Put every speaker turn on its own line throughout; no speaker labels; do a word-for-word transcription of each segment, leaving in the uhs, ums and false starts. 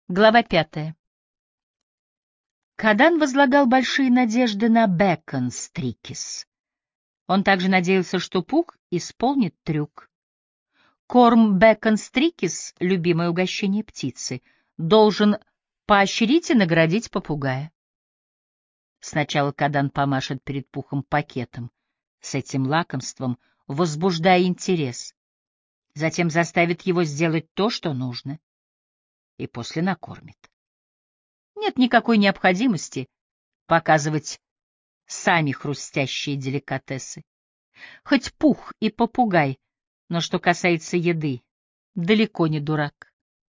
Глава пятая. Кадан возлагал большие надежды на Бэкон Стрикис. Он также надеялся, что Пух исполнит трюк. Корм Бэкон Стрикис, любимое угощение птицы, должен поощрить и наградить попугая. Сначала Кадан помашет перед Пухом пакетом с этим лакомством, возбуждая интерес. Затем заставит его сделать то, что нужно, и после накормит. Нет никакой необходимости показывать сами хрустящие деликатесы. Хоть Пух и попугай, но что касается еды, далеко не дурак.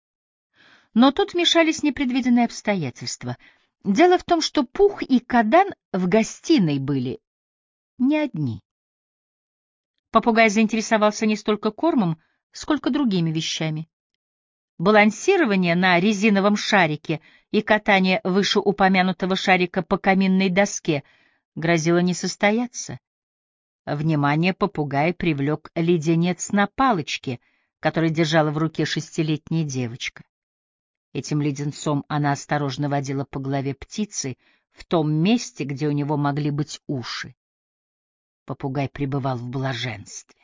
Но тут вмешались непредвиденные обстоятельства. Дело в том, что Пух и Кадан в гостиной были не одни. Попугай заинтересовался не столько кормом, сколько другими вещами. Балансирование на резиновом шарике и катание вышеупомянутого шарика по каминной доске грозило не состояться. Внимание попугая привлек леденец на палочке, который держала в руке шестилетняя девочка. Этим леденцом она осторожно водила по голове птицы в том месте, где у него могли быть уши. Попугай пребывал в блаженстве.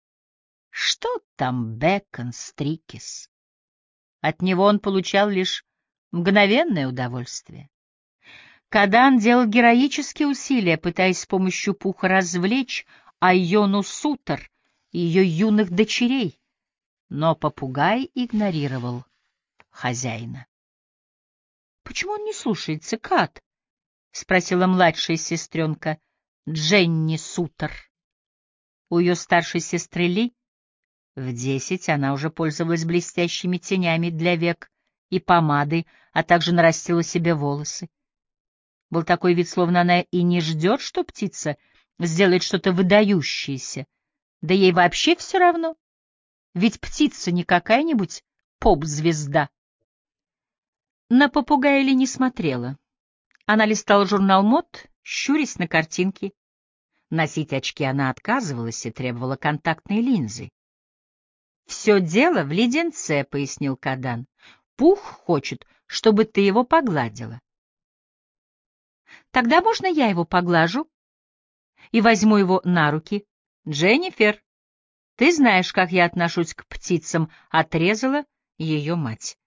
Что там Бэкон Стрикис? От него он получал лишь мгновенное удовольствие. Кадан делал героические усилия, пытаясь с помощью Пуха развлечь Айону Сутер и ее юных дочерей, но попугай игнорировал хозяина. — Почему он не слушается, Кат? — спросила младшая сестренка Дженни Сутер. У ее старшей сестры Ли в десять она уже пользовалась блестящими тенями для век и помадой, а также нарастила себе волосы. Был такой вид, словно она и не ждет, что птица сделает что-то выдающееся. Да ей вообще все равно, ведь птица не какая-нибудь поп-звезда. На попугая Ли не смотрела. Она листала журнал мод, щурясь на картинки. Носить очки она отказывалась и требовала контактной линзы. «Все дело в леденце», — пояснил Кадан. «Пух хочет, чтобы ты его погладила». «Тогда можно я его поглажу и возьму его на руки?» «Дженнифер, ты знаешь, как я отношусь к птицам», — отрезала ее мать.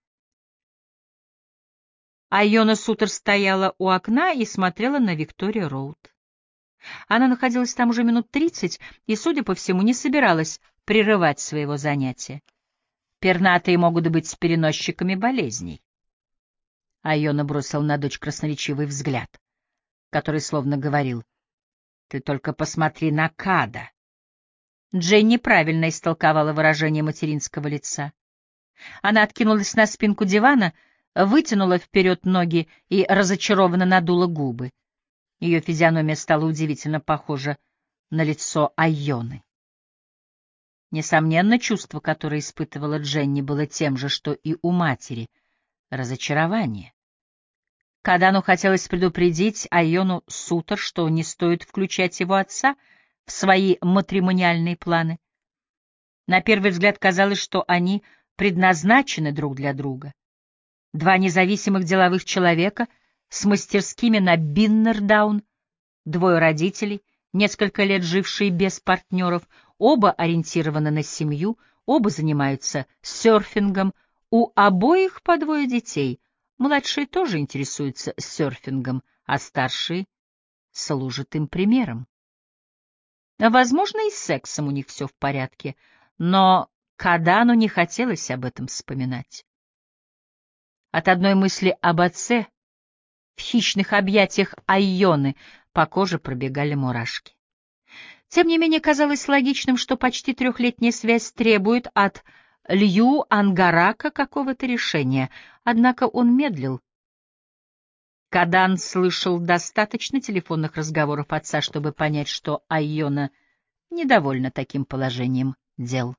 Айона Сутер стояла у окна и смотрела на Виктория-Роуд. Она находилась там уже минут тридцать и, судя по всему, не собиралась прерывать своего занятия. Пернатые могут быть переносчиками болезней. Айона бросил на дочь красноречивый взгляд, который словно говорил: «Ты только посмотри на Када». Дженни правильно истолковала выражение материнского лица. Она откинулась на спинку дивана, вытянула вперед ноги и разочарованно надула губы. Ее физиономия стала удивительно похожа на лицо Айоны. Несомненно, чувство, которое испытывала Дженни, было тем же, что и у матери — разочарование. Кадану хотелось предупредить Айону Сутер, что не стоит включать его отца в свои матримониальные планы. На первый взгляд казалось, что они предназначены друг для друга. Два независимых деловых человека с мастерскими на Биннердаун, двое родителей, несколько лет жившие без партнеров, оба ориентированы на семью, оба занимаются серфингом, у обоих по двое детей. Младшие тоже интересуются серфингом, а старшие служат им примером. Возможно, и с сексом у них все в порядке, но Кадану не хотелось об этом вспоминать. От одной мысли об отце в хищных объятиях Айоны по коже пробегали мурашки. Тем не менее, казалось логичным, что почти трехлетняя связь требует от Лью Ангарака какого-то решения, однако он медлил. Кадан слышал достаточно телефонных разговоров отца, чтобы понять, что Айона недовольна таким положением дел.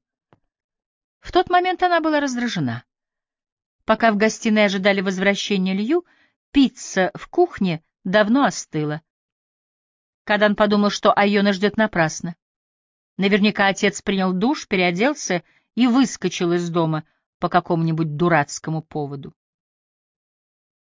В тот момент она была раздражена. Пока в гостиной ожидали возвращения Лью, пицца в кухне давно остыла. Кадан подумал, что Айона ждет напрасно. Наверняка отец принял душ, переоделся и выскочил из дома по какому-нибудь дурацкому поводу.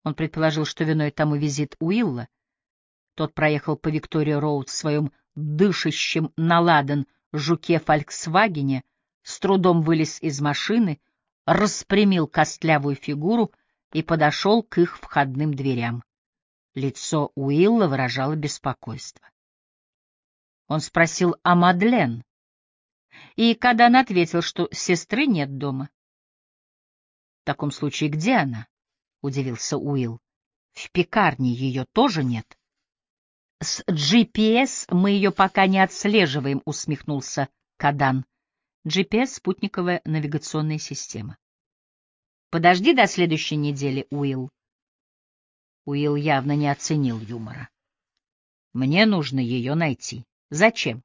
Он предположил, что виной тому визит Уилла. Тот проехал по Виктория-Роуд в своем дышащем на ладан жуке «Фольксвагене», с трудом вылез из машины, распрямил костлявую фигуру и подошел к их входным дверям. Лицо Уилла выражало беспокойство. Он спросил о Мадлен, и Кадан ответил, что сестры нет дома. — В таком случае где она? — удивился Уилл. — В пекарне ее тоже нет. — С джи пи эс мы ее пока не отслеживаем, — усмехнулся Кадан. джи пи эс — спутниковая навигационная система. — Подожди до следующей недели, Уилл. Уилл явно не оценил юмора. — Мне нужно ее найти. Зачем?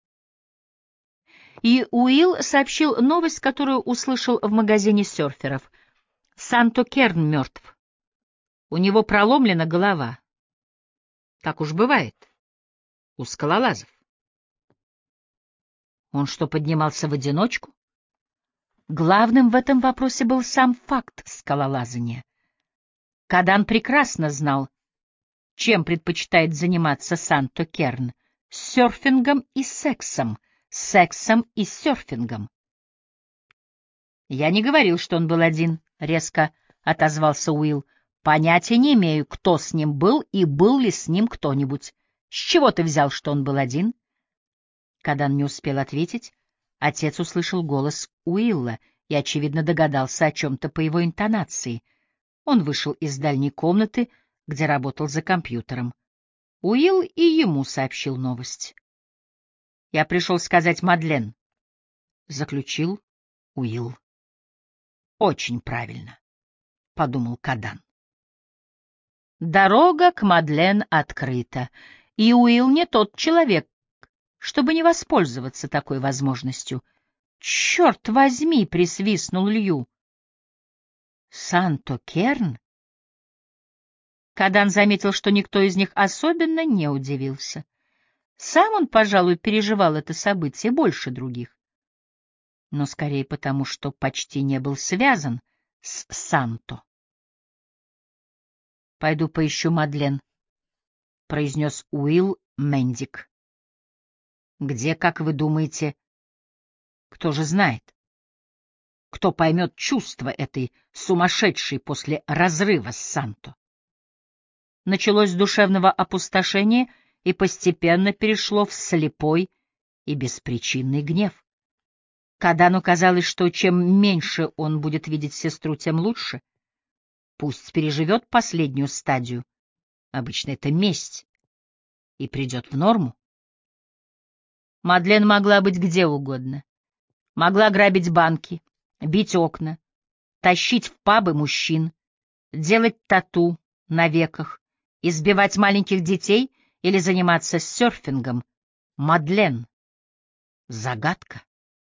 И Уилл сообщил новость, которую услышал в магазине серферов. Санто Керн мертв. У него проломлена голова. Так уж бывает у скалолазов. Он что, поднимался в одиночку? Главным в этом вопросе был сам факт скалолазания. Кадан прекрасно знал, чем предпочитает заниматься Санто Керн — серфингом и сексом, сексом и серфингом. «Я не говорил, что он был один», — резко отозвался Уилл. «Понятия не имею, кто с ним был и был ли с ним кто-нибудь. С чего ты взял, что он был один?» Кадан не успел ответить. Отец услышал голос Уилла и, очевидно, догадался о чем-то по его интонации. Он вышел из дальней комнаты, где работал за компьютером. Уилл и ему сообщил новость. «Я пришел сказать Мадлен», — заключил Уилл. «Очень правильно», — подумал Кадан. Дорога к Мадлен открыта, и Уилл не тот человек, чтобы не воспользоваться такой возможностью. «Черт возьми!» — присвистнул Лью. «Санто Керн?» Кадан заметил, что никто из них особенно не удивился. Сам он, пожалуй, переживал это событие больше других. Но скорее потому, что почти не был связан с Санто. «Пойду поищу Мадлен», — произнес Уилл Мендик. «Где, как вы думаете? Кто же знает? Кто поймет чувство этой сумасшедшей после разрыва с Санто?» Началось с душевного опустошения и постепенно перешло в слепой и беспричинный гнев. Кадану казалось, что чем меньше он будет видеть сестру, тем лучше. Пусть переживет последнюю стадию, обычно это месть, и придет в норму. Мадлен могла быть где угодно. Могла грабить банки, бить окна, тащить в пабы мужчин, делать тату на веках, избивать маленьких детей или заниматься серфингом. Мадлен. Загадка.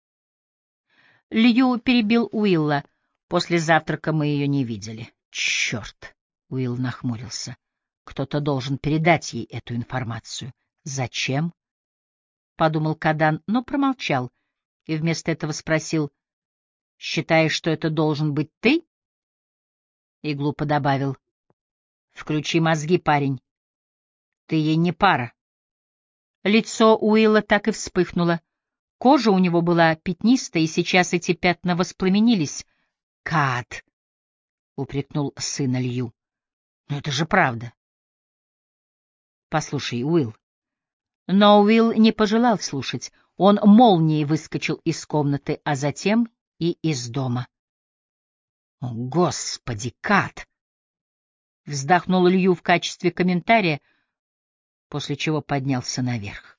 Лью перебил Уилла. После завтрака мы ее не видели. Черт! Уилл нахмурился. Кто-то должен передать ей эту информацию. Зачем? Подумал Кадан, но промолчал и вместо этого спросил: «Считаешь, что это должен быть ты?» И глупо добавил: «Включи мозги, парень. Ты ей не пара». Лицо Уилла так и вспыхнуло. Кожа у него была пятнистая, и сейчас эти пятна воспламенились. «Кат!» — упрекнул сына Лью. «Но это же правда». «Послушай, Уилл». Но Уилл не пожелал слушать. Он молнией выскочил из комнаты, а затем и из дома. «О, Господи, Кат!» — вздохнул Лью в качестве комментария, после чего поднялся наверх.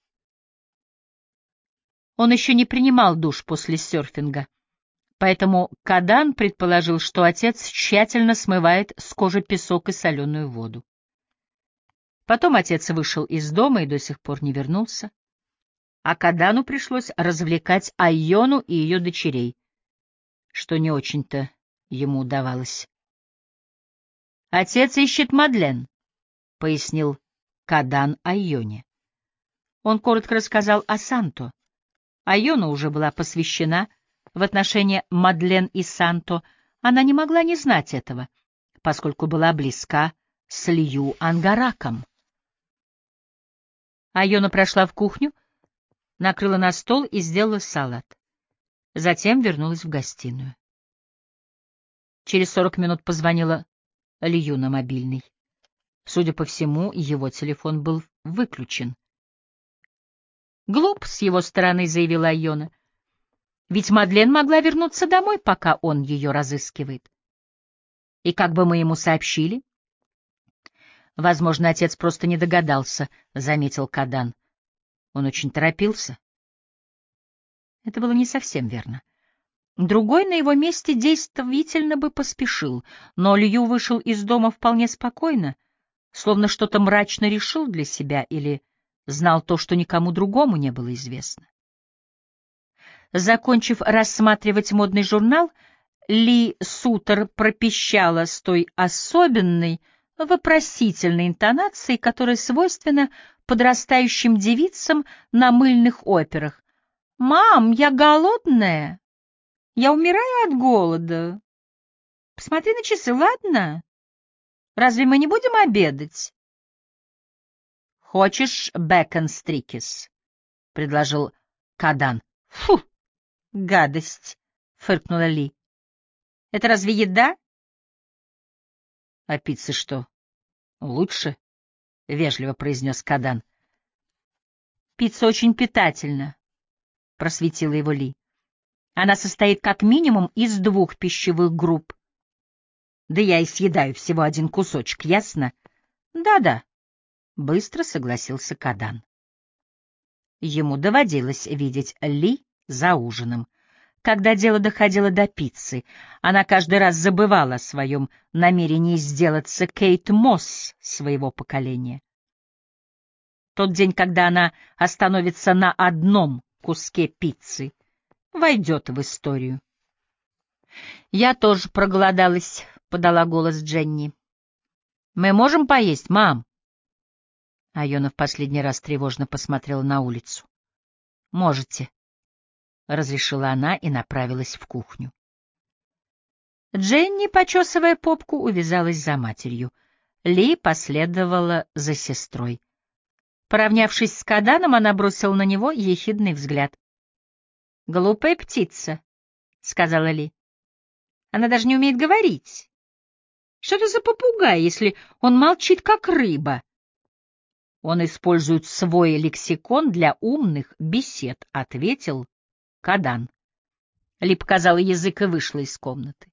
Он еще не принимал душ после серфинга, поэтому Кадан предположил, что отец тщательно смывает с кожи песок и соленую воду. Потом отец вышел из дома и до сих пор не вернулся, а Кадану пришлось развлекать Айону и ее дочерей, что не очень-то ему удавалось. «Отец ищет Мадлен», — пояснил Кадан Айоне. Он коротко рассказал о Санто. Айона уже была посвящена в отношения Мадлен и Санто. Она не могла не знать этого, поскольку была близка с Лью Ангараком. Айона прошла в кухню, накрыла на стол и сделала салат. Затем вернулась в гостиную. Через сорок минут позвонила Лью на мобильный. Судя по всему, его телефон был выключен. «Глуп с его стороны», — заявила Айона. «Ведь Мадлен могла вернуться домой, пока он ее разыскивает. И как бы мы ему сообщили?» «Возможно, отец просто не догадался», — заметил Кадан. Он очень торопился. Это было не совсем верно. Другой на его месте действительно бы поспешил, но Лью вышел из дома вполне спокойно, словно что-то мрачно решил для себя или знал то, что никому другому не было известно. Закончив рассматривать модный журнал, Ли Сутер пропищала с той особенной, вопросительной интонацией, которая свойственна подрастающим девицам на мыльных операх. «Мам, я голодная! Я умираю от голода! Посмотри на часы, ладно? Разве мы не будем обедать?» «Хочешь бэкон-стрикис?» — предложил Кадан. «Фу, гадость!» — фыркнула Ли. «Это разве еда?» «А пицца что, лучше?» — вежливо произнес Кадан. «Пицца очень питательна», — просветила его Ли. «Она состоит как минимум из двух пищевых групп. Да я и съедаю всего один кусочек, ясно?» «Да-да», — быстро согласился Кадан. Ему доводилось видеть Ли за ужином. Когда дело доходило до пиццы, она каждый раз забывала о своем намерении сделаться Кейт Мосс своего поколения. Тот день, когда она остановится на одном куске пиццы, войдет в историю. «Я тоже проголодалась», — подала голос Дженни. «Мы можем поесть, мам?» Айона в последний раз тревожно посмотрела на улицу. «Можете», — разрешила она и направилась в кухню. Дженни, почесывая попку, увязалась за матерью. Ли последовала за сестрой. Поравнявшись с Каданом, она бросила на него ехидный взгляд. «Глупая птица», — сказала Ли. «Она даже не умеет говорить. Что это за попугай, если он молчит, как рыба?» «Он использует свой лексикон для умных бесед», — ответил Кадан. Ли показала язык и вышла из комнаты.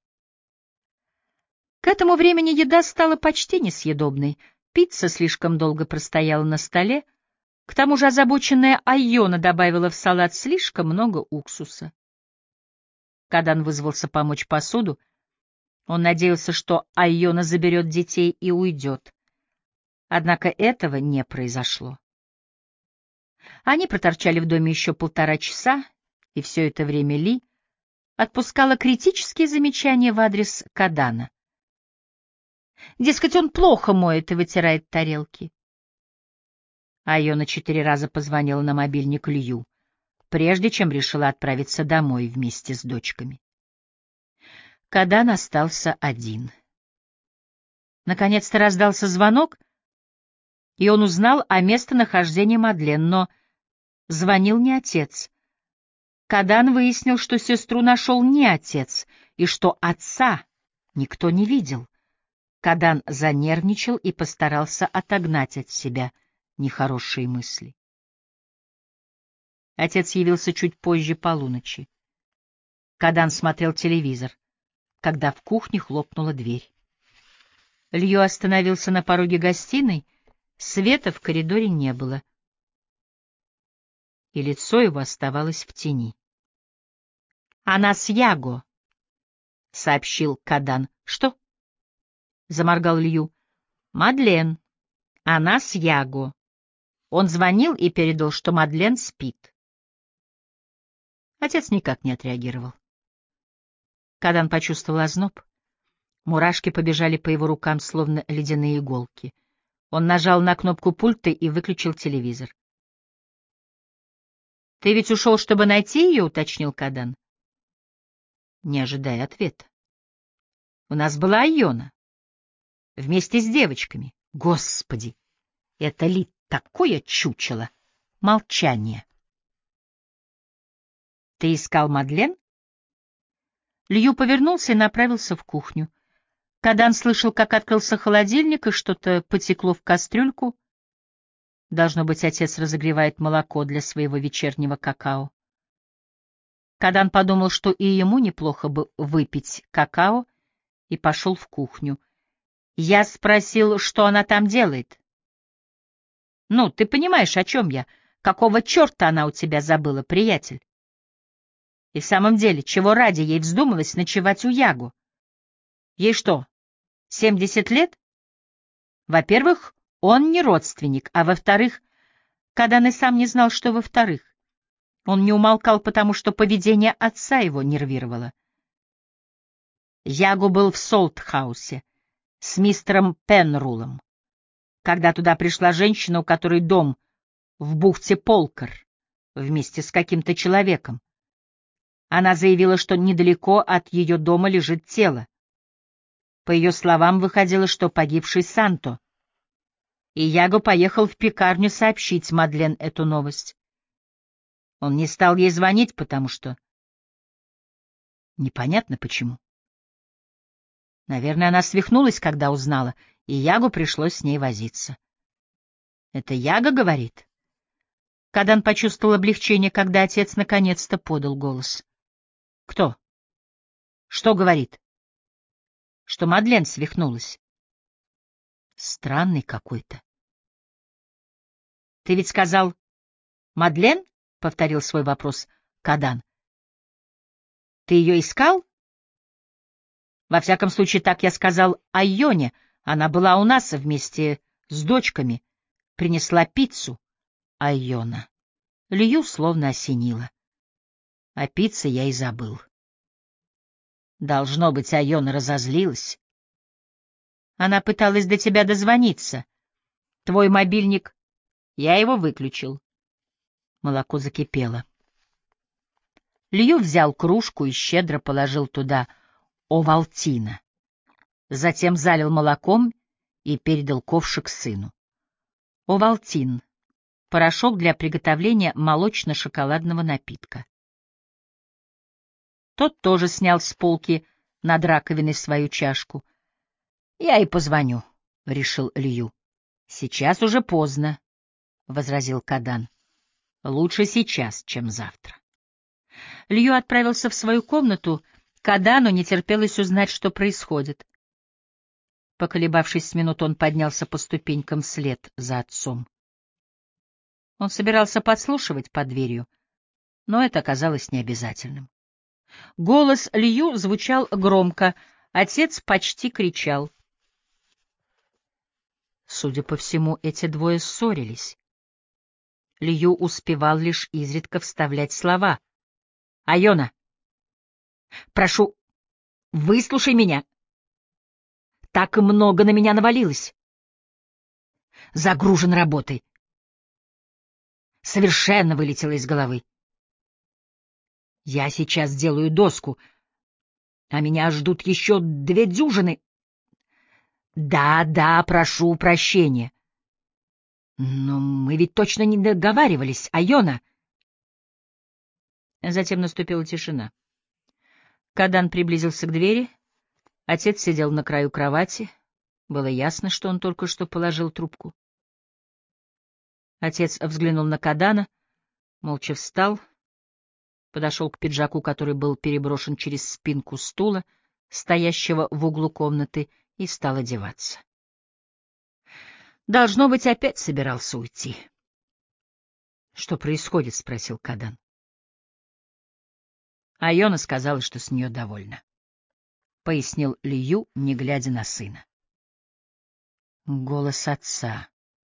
К этому времени еда стала почти несъедобной. Пицца слишком долго простояла на столе. К тому же озабоченная Айона добавила в салат слишком много уксуса. Кадан вызвался помочь посуду. Он надеялся, что Айона заберет детей и уйдет. Однако этого не произошло. Они проторчали в доме еще полтора часа, и все это время Ли отпускала критические замечания в адрес Кадана. Дескать, он плохо моет и вытирает тарелки. Айона четыре раза позвонила на мобильник Лью, прежде чем решила отправиться домой вместе с дочками. Кадан остался один. Наконец-то раздался звонок, и он узнал о местонахождении Мадлен, но звонил не отец. Кадан выяснил, что сестру нашел не отец, и что отца никто не видел. Кадан занервничал и постарался отогнать от себя нехорошие мысли. Отец явился чуть позже полуночи. Кадан смотрел телевизор, когда в кухне хлопнула дверь. Лью остановился на пороге гостиной, света в коридоре не было, и лицо его оставалось в тени. «Она с Яго», — сообщил Кадан. «Что?» — заморгал Лью. «Мадлен. Она с Яго. Он звонил и передал, что Мадлен спит». Отец никак не отреагировал. Кадан почувствовал озноб. Мурашки побежали по его рукам, словно ледяные иголки. Он нажал на кнопку пульта и выключил телевизор. «Ты ведь ушел, чтобы найти ее?» — уточнил Кадан, не ожидая ответа. «У нас была Айона. вместе с девочками. Господи, это ли такое чучело? Молчание. Ты искал Мадлен? Лью повернулся и направился в кухню. Кадан слышал, как открылся холодильник, и что-то потекло в кастрюльку. Должно быть, отец разогревает молоко для своего вечернего какао. Кадан подумал, что и ему неплохо бы выпить какао, и пошел в кухню. Я спросил, что она там делает. Ну, ты понимаешь, о чем я? Какого черта она у тебя забыла, приятель? И в самом деле, чего ради ей вздумалось ночевать у Ягу? Ей что, семьдесят лет? Во-первых, он не родственник, а во-вторых, Кадан и сам не знал, что во-вторых. Он не умолкал, потому что поведение отца его нервировало. Ягу был в Солтхаусе с мистером Пенрулом, когда туда пришла женщина, у которой дом в бухте Полкар, вместе с каким-то человеком. Она заявила, что недалеко от ее дома лежит тело. По ее словам, выходило, что погибший Санто. И Яго поехал в пекарню сообщить Мадлен эту новость. Он не стал ей звонить, потому что... Непонятно почему. Наверное, она свихнулась, когда узнала, и Ягу пришлось с ней возиться. Это Яга говорит? Кадан почувствовал облегчение, когда отец наконец-то подал голос. Кто? Что говорит? Что Мадлен свихнулась. Странный какой-то. Ты ведь сказал Мадлен? — повторил свой вопрос Кадан. Ты ее искал? Во всяком случае, так я сказал Айоне. Она была у нас вместе с дочками. Принесла пиццу. Айона. Лью словно осенило. О пицце я и забыл. Должно быть, Айона разозлилась. Она пыталась до тебя дозвониться. Твой мобильник... Я его выключил. Молоко закипело. Лью взял кружку и щедро положил туда овалтина. Затем залил молоком и передал ковшик сыну. Овалтин — порошок для приготовления молочно-шоколадного напитка. Тот тоже снял с полки над раковиной свою чашку. — Я и позвоню, — решил Лью. — Сейчас уже поздно, — возразил Кадан. — Лучше сейчас, чем завтра. Лью отправился в свою комнату. Кадану не терпелось узнать, что происходит. Поколебавшись с минут, он поднялся по ступенькам вслед за отцом. Он собирался подслушивать под дверью, но это оказалось необязательным. Голос Лью звучал громко, отец почти кричал. Судя по всему, эти двое ссорились. Лью успевал лишь изредка вставлять слова. — Айона, прошу, выслушай меня. Так много на меня навалилось. Загружен работой. Совершенно вылетело из головы. Я сейчас делаю доску, а меня ждут еще две дюжины. Да, да, прошу прощения. Но мы ведь точно не договаривались, Айона. Затем наступила тишина. Кадан приблизился к двери. Отец сидел на краю кровати. Было ясно, что он только что положил трубку. Отец взглянул на Кадана, молча встал, подошел к пиджаку, который был переброшен через спинку стула, стоящего в углу комнаты, и стал одеваться. Должно быть, опять собирался уйти. — Что происходит? — спросил Кадан. Айона сказала, что с нее довольна, — пояснил Лью, не глядя на сына. Голос отца.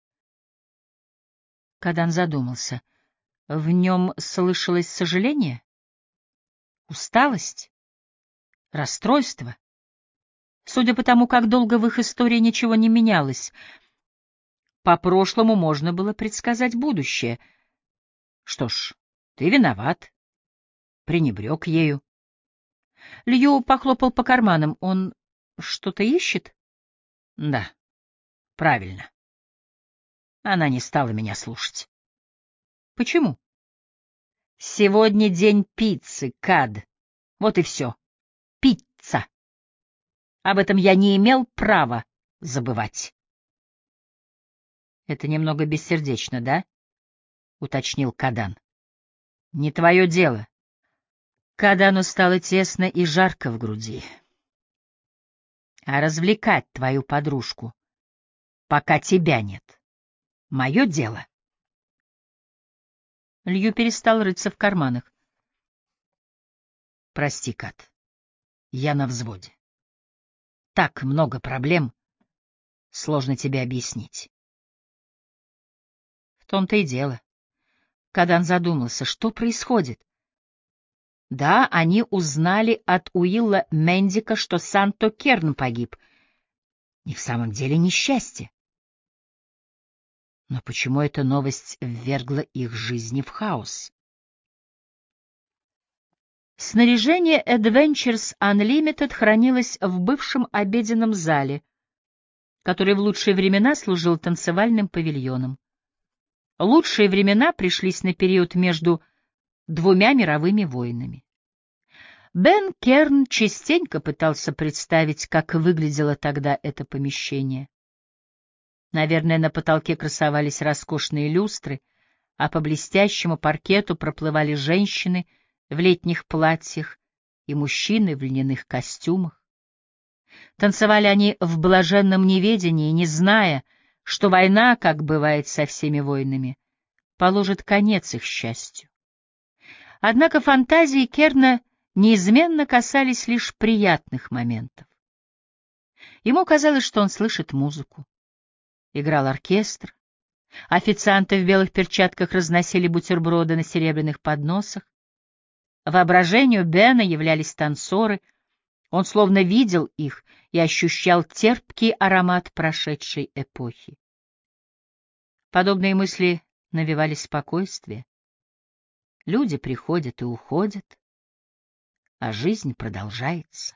Кадан задумался. В нем слышалось сожаление? Усталость? Расстройство? Судя по тому, как долго в их истории ничего не менялось, по прошлому можно было предсказать будущее. Что ж, ты виноват. Пренебрег ею. Лью похлопал по карманам. Он что-то ищет? Да, правильно. Она не стала меня слушать. Почему? Сегодня день пиццы, Кад. Вот и все. Пицца. Об этом я не имел права забывать. Это немного бессердечно, да? Уточнил Кадан. Не твое дело. Кадану стало тесно и жарко в груди. А развлекать твою подружку, пока тебя нет, мое дело. Лью перестал рыться в карманах. Прости, Кат, я на взводе. Так много проблем, сложно тебе объяснить. В том-то и дело. Кадан задумался, что происходит. Да, они узнали от Уилла Мендика, что Санто Керн погиб. И в самом деле несчастье. Но почему эта новость ввергла их жизни в хаос? Снаряжение Adventures Unlimited хранилось в бывшем обеденном зале, который в лучшие времена служил танцевальным павильоном. Лучшие времена пришлись на период между двумя мировыми войнами. Бен Керн частенько пытался представить, как выглядело тогда это помещение. Наверное, на потолке красовались роскошные люстры, а по блестящему паркету проплывали женщины в летних платьях и мужчины в льняных костюмах. Танцевали они в блаженном неведении, не зная, что война, как бывает со всеми войнами, положит конец их счастью. Однако фантазии Керна неизменно касались лишь приятных моментов. Ему казалось, что он слышит музыку. Играл оркестр, официанты в белых перчатках разносили бутерброды на серебряных подносах. Воображению Бена являлись танцоры, он словно видел их и ощущал терпкий аромат прошедшей эпохи. Подобные мысли навевали спокойствие. Люди приходят и уходят, а жизнь продолжается.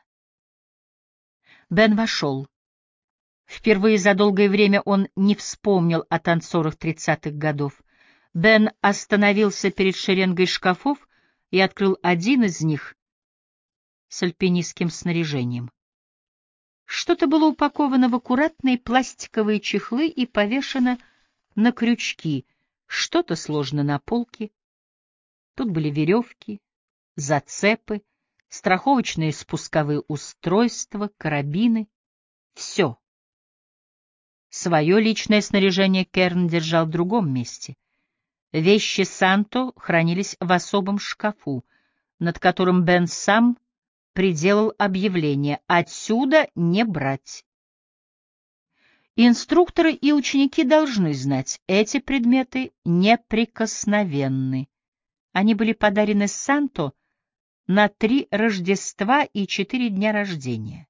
Бен вошел. Впервые за долгое время он не вспомнил о танцорах тридцатых годов. Бен остановился перед шеренгой шкафов и открыл один из них с альпинистским снаряжением. Что-то было упаковано в аккуратные пластиковые чехлы и повешено на крючки, что-то сложено на полке. Тут были веревки, зацепы, страховочные спусковые устройства, карабины. Все. Свое личное снаряжение Керн держал в другом месте. Вещи Санто хранились в особом шкафу, над которым Бен сам приделал объявление «Отсюда не брать». Инструкторы и ученики должны знать, эти предметы неприкосновенны. Они были подарены Санто на три Рождества и четыре дня рождения.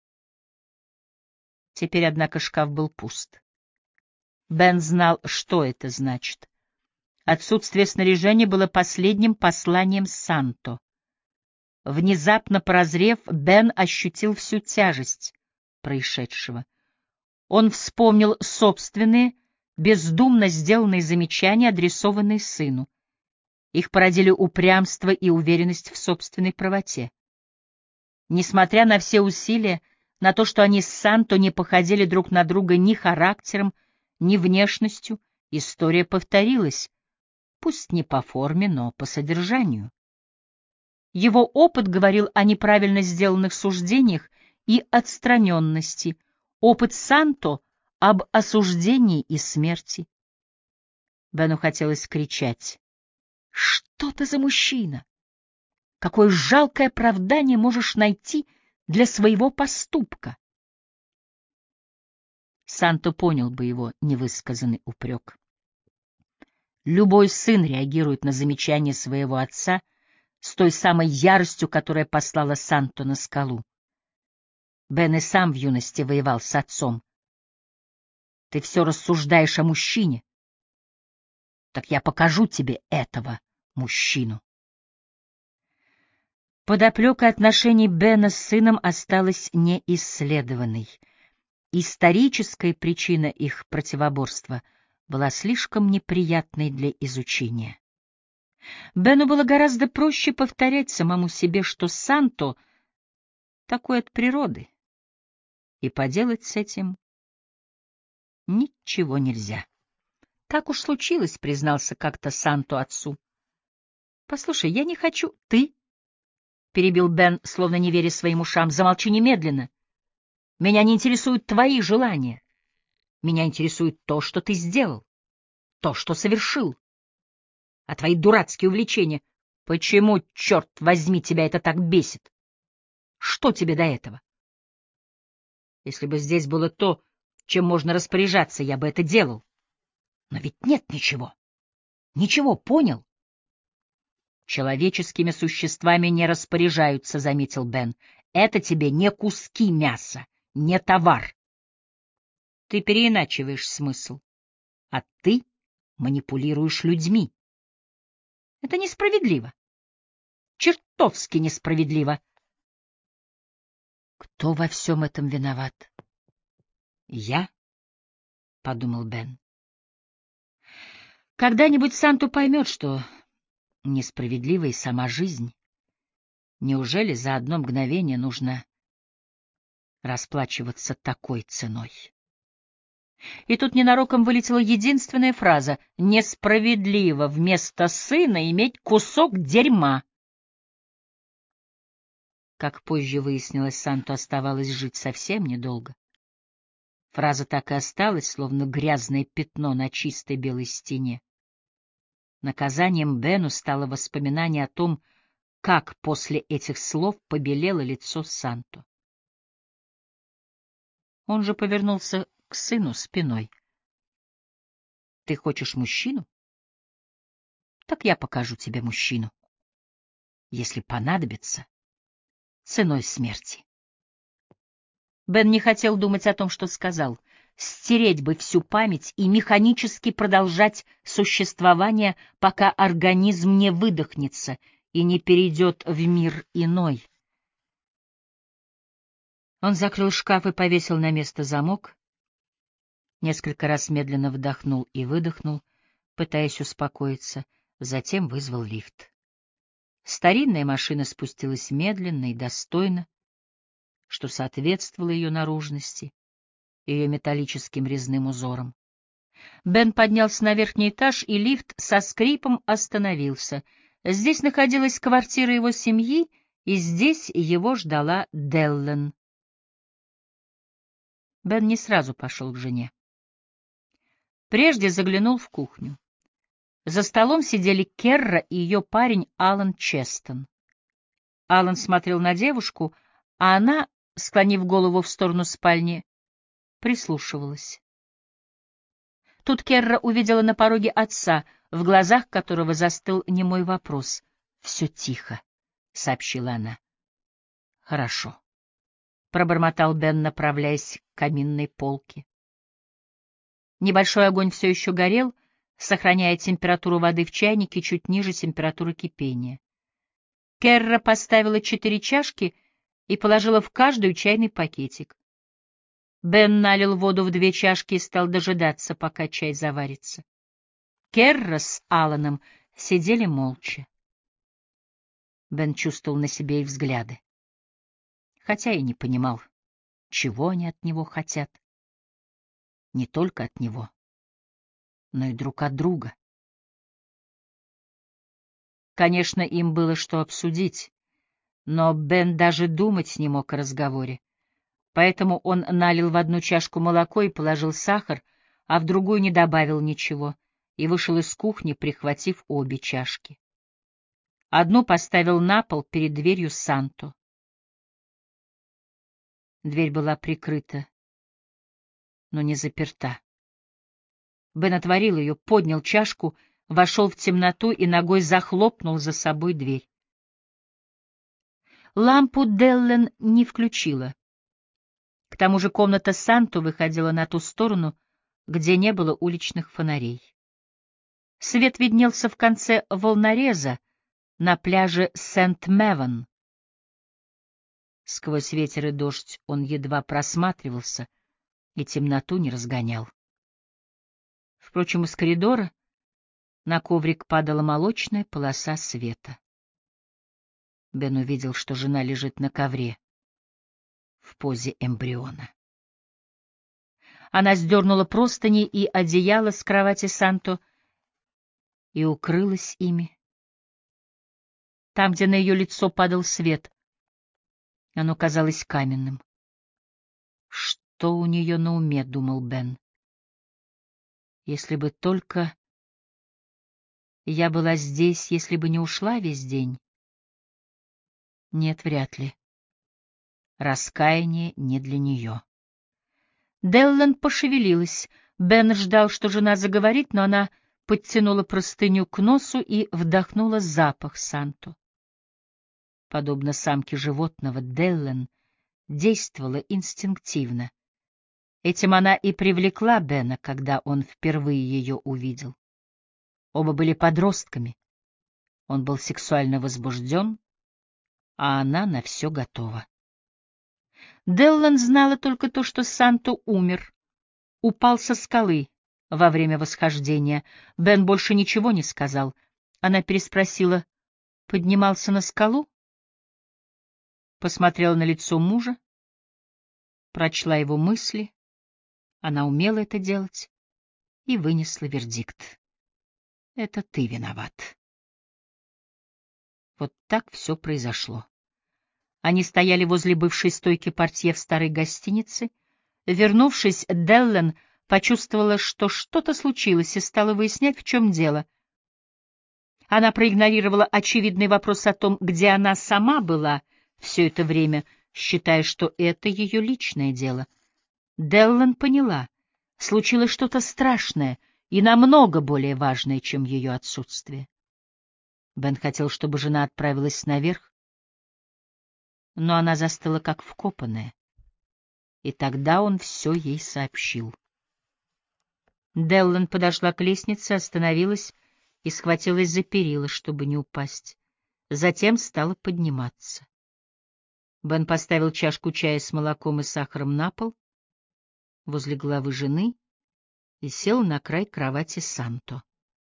Теперь, однако, шкаф был пуст. Бен знал, что это значит. Отсутствие снаряжения было последним посланием Санто. Внезапно прозрев, Бен ощутил всю тяжесть происшедшего. Он вспомнил собственные, бездумно сделанные замечания, адресованные сыну. Их породили упрямство и уверенность в собственной правоте. Несмотря на все усилия, на то, что они с Санто не походили друг на друга ни характером, ни внешностью, история повторилась, пусть не по форме, но по содержанию. Его опыт говорил о неправильно сделанных суждениях и отстраненности, опыт Санто — об осуждении и смерти. Бену хотелось кричать: «Что ты за мужчина? Какое жалкое оправдание можешь найти для своего поступка?» Санто понял бы его невысказанный упрек. Любой сын реагирует на замечание своего отца с той самой яростью, которая послала Санто на скалу. Бен и сам в юности воевал с отцом. Ты все рассуждаешь о мужчине. Так я покажу тебе этого мужчину. Подоплека отношений Бена с сыном осталась неисследованной. историческая причина их противоборства была слишком неприятной для изучения. Бену было гораздо проще повторять самому себе, что Санто такой от природы, и поделать с этим ничего нельзя. «Так уж случилось», — признался как-то Санто отцу. «Послушай, я не хочу...» «Ты?» — перебил Бен, словно не веря своим ушам. «Замолчи немедленно. Меня не интересуют твои желания. Меня интересует то, что ты сделал, то, что совершил. А твои дурацкие увлечения... Почему, черт возьми, тебя это так бесит? Что тебе до этого? Если бы здесь было то, чем можно распоряжаться, я бы это делал. Но ведь нет ничего. Ничего, понял?» «Человеческими существами не распоряжаются», — заметил Бен. «Это тебе не куски мяса, не товар. Ты переиначиваешь смысл, а ты манипулируешь людьми. Это несправедливо. Чертовски несправедливо». «Кто во всем этом виноват?» «Я», — подумал Бен. «Когда-нибудь Санту поймет, что несправедлива и сама жизнь. Неужели за одно мгновение нужно расплачиваться такой ценой?» И тут ненароком вылетела единственная фраза: «Несправедливо вместо сына иметь кусок дерьма». Как позже выяснилось, Санту оставалось жить совсем недолго. Фраза так и осталась, словно грязное пятно на чистой белой стене. Наказанием Бену стало воспоминание о том, как после этих слов побелело лицо Санту. Он же повернулся к сыну спиной. «Ты хочешь мужчину? Так я покажу тебе мужчину. Если понадобится, ценой смерти». Бен не хотел думать о том, что сказал. Стереть бы всю память и механически продолжать существование, пока организм не выдохнется и не перейдет в мир иной. Он закрыл шкаф и повесил на место замок. Несколько раз медленно вдохнул и выдохнул, пытаясь успокоиться, затем вызвал лифт. Старинная машина спустилась медленно и достойно, что соответствовало ее наружности, ее металлическим резным узорам. Бен поднялся на верхний этаж, и лифт со скрипом остановился. Здесь находилась квартира его семьи, и здесь его ждала Деллен. Бен не сразу пошел к жене. Прежде заглянул в кухню. За столом сидели Керра и ее парень Алан Честон. Алан смотрел на девушку, а она, склонив голову в сторону спальни, прислушивалась. Тут Керра увидела на пороге отца, в глазах которого застыл немой вопрос. «Все тихо», — сообщила она. «Хорошо», — пробормотал Бен, направляясь к каминной полке. Небольшой огонь все еще горел, сохраняя температуру воды в чайнике чуть ниже температуры кипения. Керра поставила четыре чашки и положила в каждую чайный пакетик. Бен налил воду в две чашки и стал дожидаться, пока чай заварится. Керра с Аланом сидели молча. Бен чувствовал на себе их взгляды, хотя и не понимал, чего они от него хотят. Не только от него, но и друг от друга. Конечно, им было что обсудить, но Бен даже думать не мог о разговоре. Поэтому он налил в одну чашку молоко и положил сахар, а в другую не добавил ничего, и вышел из кухни, прихватив обе чашки. Одну поставил на пол перед дверью Санто. Дверь была прикрыта, но не заперта. Бен отворил ее, поднял чашку, вошел в темноту и ногой захлопнул за собой дверь. Лампу Деллен не включила. К тому же комната Санто выходила на ту сторону, где не было уличных фонарей. Свет виднелся в конце волнореза на пляже Сент-Меван. Сквозь ветер и дождь он едва просматривался, и темноту не разгонял. Впрочем, из коридора на коврик падала молочная полоса света. Бен увидел, что жена лежит на ковре в позе эмбриона. Она сдернула простыни и одеяло с кровати Санто и укрылась ими. Там, где на ее лицо падал свет, оно казалось каменным. «Что у нее на уме?» — думал Бен. «Если бы только я была здесь, если бы не ушла весь день». Нет, вряд ли. Раскаяние не для нее. Деллен пошевелилась. Бен ждал, что жена заговорит, но она подтянула простыню к носу и вдохнула запах Санто. Подобно самке животного, Деллен действовала инстинктивно. Этим она и привлекла Бена, когда он впервые ее увидел. Оба были подростками. Он был сексуально возбужден, а она на все готова. Деллен знала только то, что Санто умер, упал со скалы во время восхождения. Бен больше ничего не сказал. Она переспросила: «Поднимался на скалу?» Посмотрела на лицо мужа, прочла его мысли, она умела это делать, и вынесла вердикт: «Это ты виноват». Вот так все произошло. Они стояли возле бывшей стойки портье в старой гостинице. Вернувшись, Деллен почувствовала, что что-то случилось, и стала выяснять, в чем дело. Она проигнорировала очевидный вопрос о том, где она сама была все это время, считая, что это ее личное дело. Деллен поняла, случилось что-то страшное и намного более важное, чем ее отсутствие. Бен хотел, чтобы жена отправилась наверх, но она застыла как вкопанная, и тогда он все ей сообщил. Деллен подошла к лестнице, остановилась и схватилась за перила, чтобы не упасть. Затем стала подниматься. Бен поставил чашку чая с молоком и сахаром на пол возле головы жены и сел на край кровати Санто.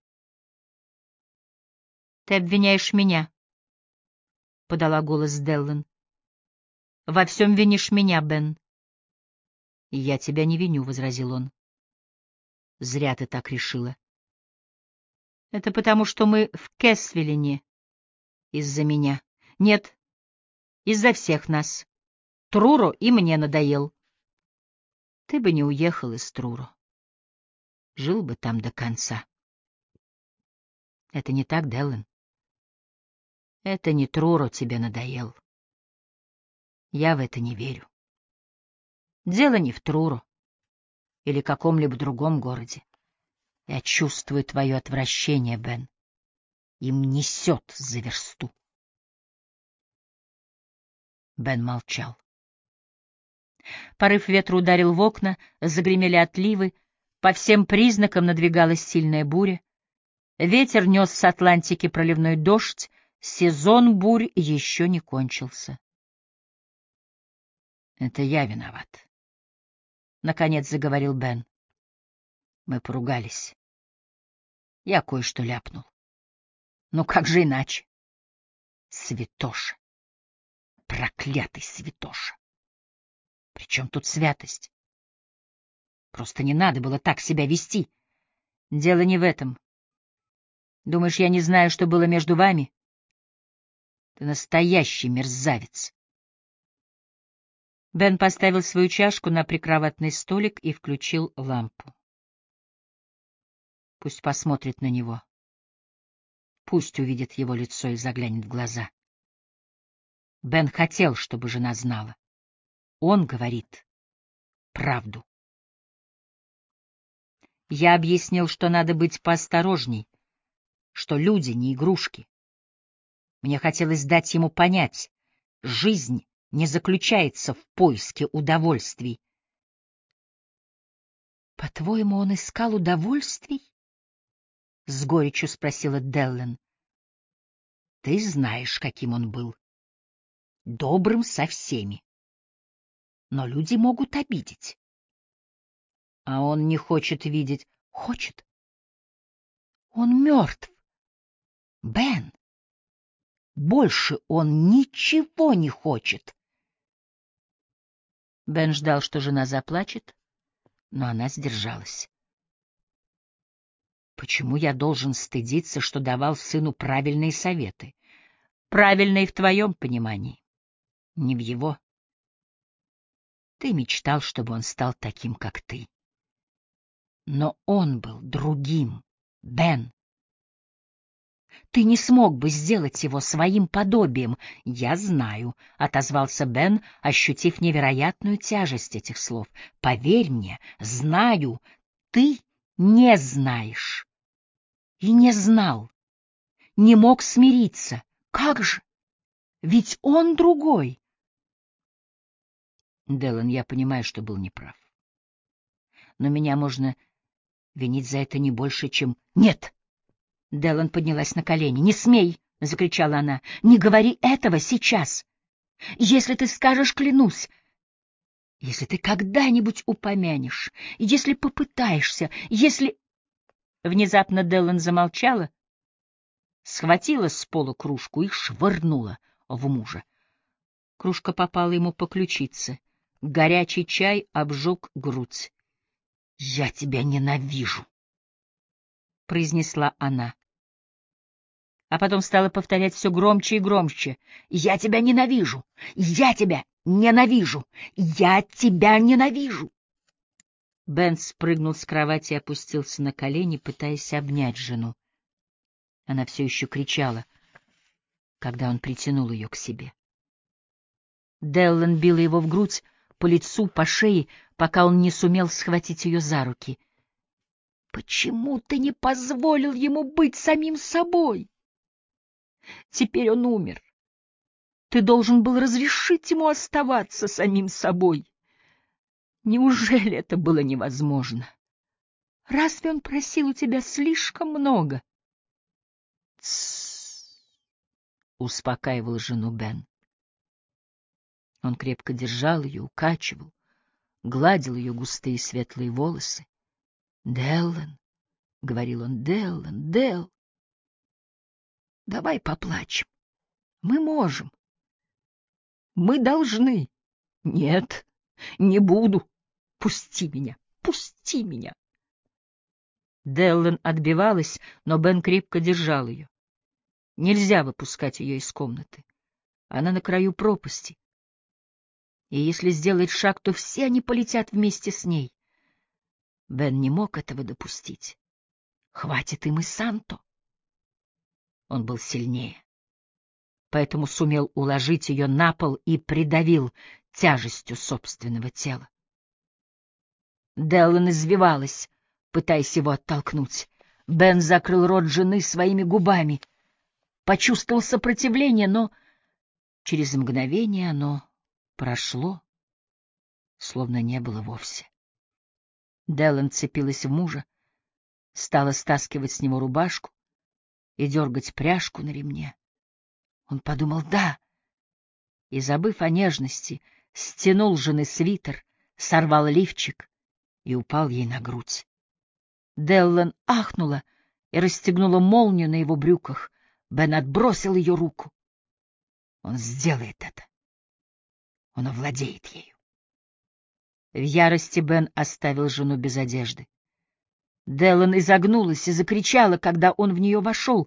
«Ты обвиняешь меня», — подала голос Деллен. «Во всем винишь меня, Бен». «Я тебя не виню», — возразил он. «Зря ты так решила». «Это потому, что мы в Кэсвиллине из-за меня». «Нет, из-за всех нас. Труро и мне надоел». «Ты бы не уехал из Труро. Жил бы там до конца». «Это не так, Деллен. Это не Труро тебе надоел. Я в это не верю. Дело не в Труро или каком-либо другом городе. Я чувствую твое отвращение, Бен. Им несет за версту». Бен молчал. Порыв ветра ударил в окна, загремели отливы, по всем признакам надвигалась сильная буря. Ветер нес с Атлантики проливной дождь, сезон бурь еще не кончился. «Это я виноват», — наконец заговорил Бен. «Мы поругались. Я кое-что ляпнул. Ну как же иначе? Святоша. Проклятый святоша. Причем тут святость? Просто не надо было так себя вести. Дело не в этом. Думаешь, я не знаю, что было между вами? Ты настоящий мерзавец». Бен поставил свою чашку на прикроватный столик и включил лампу. Пусть посмотрит на него. Пусть увидит его лицо и заглянет в глаза. Бен хотел, чтобы жена знала. Он говорит правду. Я объяснил, что надо быть поосторожней, что люди не игрушки. Мне хотелось дать ему понять, жизнь не заключается в поиске удовольствий. «По-твоему, он искал удовольствий?» — с горечью спросила Деллен. «Ты знаешь, каким он был. Добрым со всеми. Но люди могут обидеть. А он не хочет видеть. Хочет. Он мертв. Бен. Больше он ничего не хочет. Бен ждал, что жена заплачет, но она сдержалась. Почему я должен стыдиться, что давал сыну правильные советы? Правильные в твоем понимании, не в его. Ты мечтал, чтобы он стал таким, как ты. Но он был другим, Бен. Ты не смог бы сделать его своим подобием. Я знаю, — отозвался Бен, ощутив невероятную тяжесть этих слов. Поверь мне, знаю, ты не знаешь. И не знал, не мог смириться. Как же? Ведь он другой. Делан, я понимаю, что был неправ. Но меня можно винить за это не больше, чем... Нет! Делан поднялась на колени. «Не смей!» — закричала она. «Не говори этого сейчас! Если ты скажешь, клянусь, если ты когда-нибудь упомянешь, если попытаешься, если...» Внезапно Делан замолчала, схватила с пола кружку и швырнула в мужа. Кружка попала ему по ключице. Горячий чай обжег грудь. «Я тебя ненавижу!» — произнесла она. А потом стала повторять все громче и громче. «Я тебя ненавижу! Я тебя ненавижу! Я тебя ненавижу!» Бен спрыгнул с кровати и опустился на колени, пытаясь обнять жену. Она все еще кричала, когда он притянул ее к себе. Деллан била его в грудь, по лицу, по шее, пока он не сумел схватить ее за руки. «Почему ты не позволил ему быть самим собой? Теперь он умер. Ты должен был разрешить ему оставаться самим собой. Неужели это было невозможно? Разве он просил у тебя слишком много?» «Тссс», — успокаивал жену Бен. Он крепко держал ее, укачивал, гладил ее густые светлые волосы. «Деллан», — говорил он, — «Деллан, Дел, давай поплачем. Мы можем. Мы должны. Нет, не буду. Пусти меня, пусти меня». Деллан отбивалась, но Бен крепко держал ее. Нельзя выпускать ее из комнаты. Она на краю пропасти. И если сделает шаг, то все они полетят вместе с ней. Бен не мог этого допустить. Хватит им и Санто. Он был сильнее, поэтому сумел уложить ее на пол и придавил тяжестью собственного тела. Деллан извивалась, пытаясь его оттолкнуть. Бен закрыл рот жены своими губами. Почувствовал сопротивление, но через мгновение оно прошло, словно не было вовсе. Деллан цепилась в мужа, стала стаскивать с него рубашку и дергать пряжку на ремне. Он подумал «да», и, забыв о нежности, стянул жены свитер, сорвал лифчик и упал ей на грудь. Деллан ахнула и расстегнула молнию на его брюках. Бен отбросил ее руку. Он сделает это. Он овладеет ею. В ярости Бен оставил жену без одежды. Деллан изогнулась и закричала, когда он в нее вошел.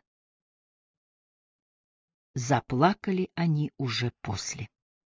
Заплакали они уже после.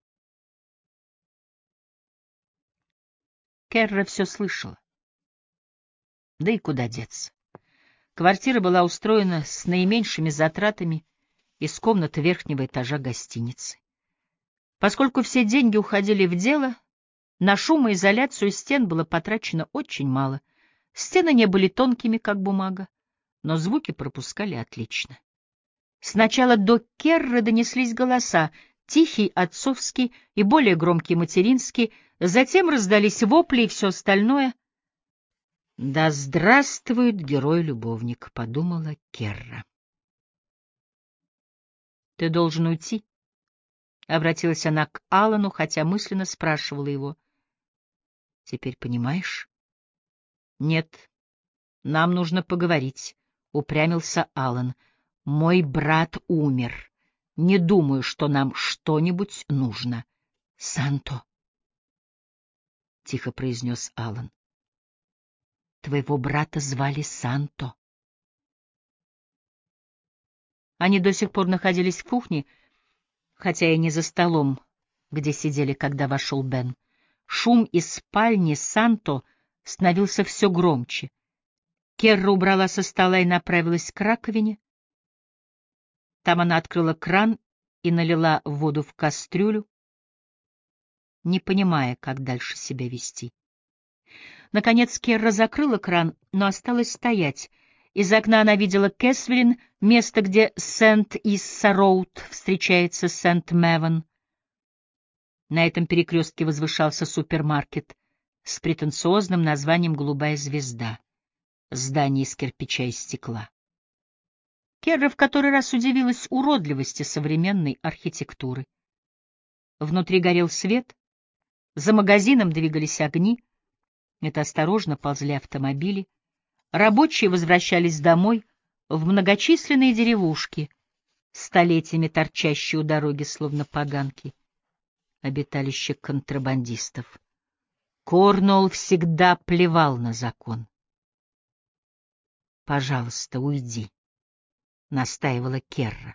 Керра все слышала. Да и куда деться? Квартира была устроена с наименьшими затратами из комнаты верхнего этажа гостиницы. Поскольку все деньги уходили в дело, на шумоизоляцию стен было потрачено очень мало. Стены не были тонкими, как бумага, но звуки пропускали отлично. Сначала до Керры донеслись голоса, тихий отцовский и более громкий материнский, затем раздались вопли и все остальное. «Да здравствует герой-любовник», — подумала Керра. «Ты должен уйти», — обратилась она к Аллану, хотя мысленно спрашивала его. «Теперь понимаешь?» Нет, нам нужно поговорить, — упрямился Аллан. Мой брат умер. Не думаю, что нам что-нибудь нужно. Санто, — тихо произнес Аллан. Твоего брата звали Санто. Они до сих пор находились в кухне, хотя и не за столом, где сидели, когда вошел Бен. Шум из спальни Санто становился все громче. Керра убрала со стола и направилась к раковине. Там она открыла кран и налила воду в кастрюлю, не понимая, как дальше себя вести. Наконец Керра закрыла кран, но осталась стоять. Из окна она видела Кэсвиллин, место, где Сент-Исса-Роуд встречается с Сент-Мэвон. На этом перекрестке возвышался супермаркет с претенциозным названием «Голубая звезда», здание из кирпича и стекла. Керра в который раз удивилась уродливости современной архитектуры. Внутри горел свет, за магазином двигались огни, это осторожно ползли автомобили. Рабочие возвращались домой в многочисленные деревушки, столетиями торчащие у дороги, словно поганки, обиталище контрабандистов. Корнуолл всегда плевал на закон. «Пожалуйста, уйди», — настаивала Керра.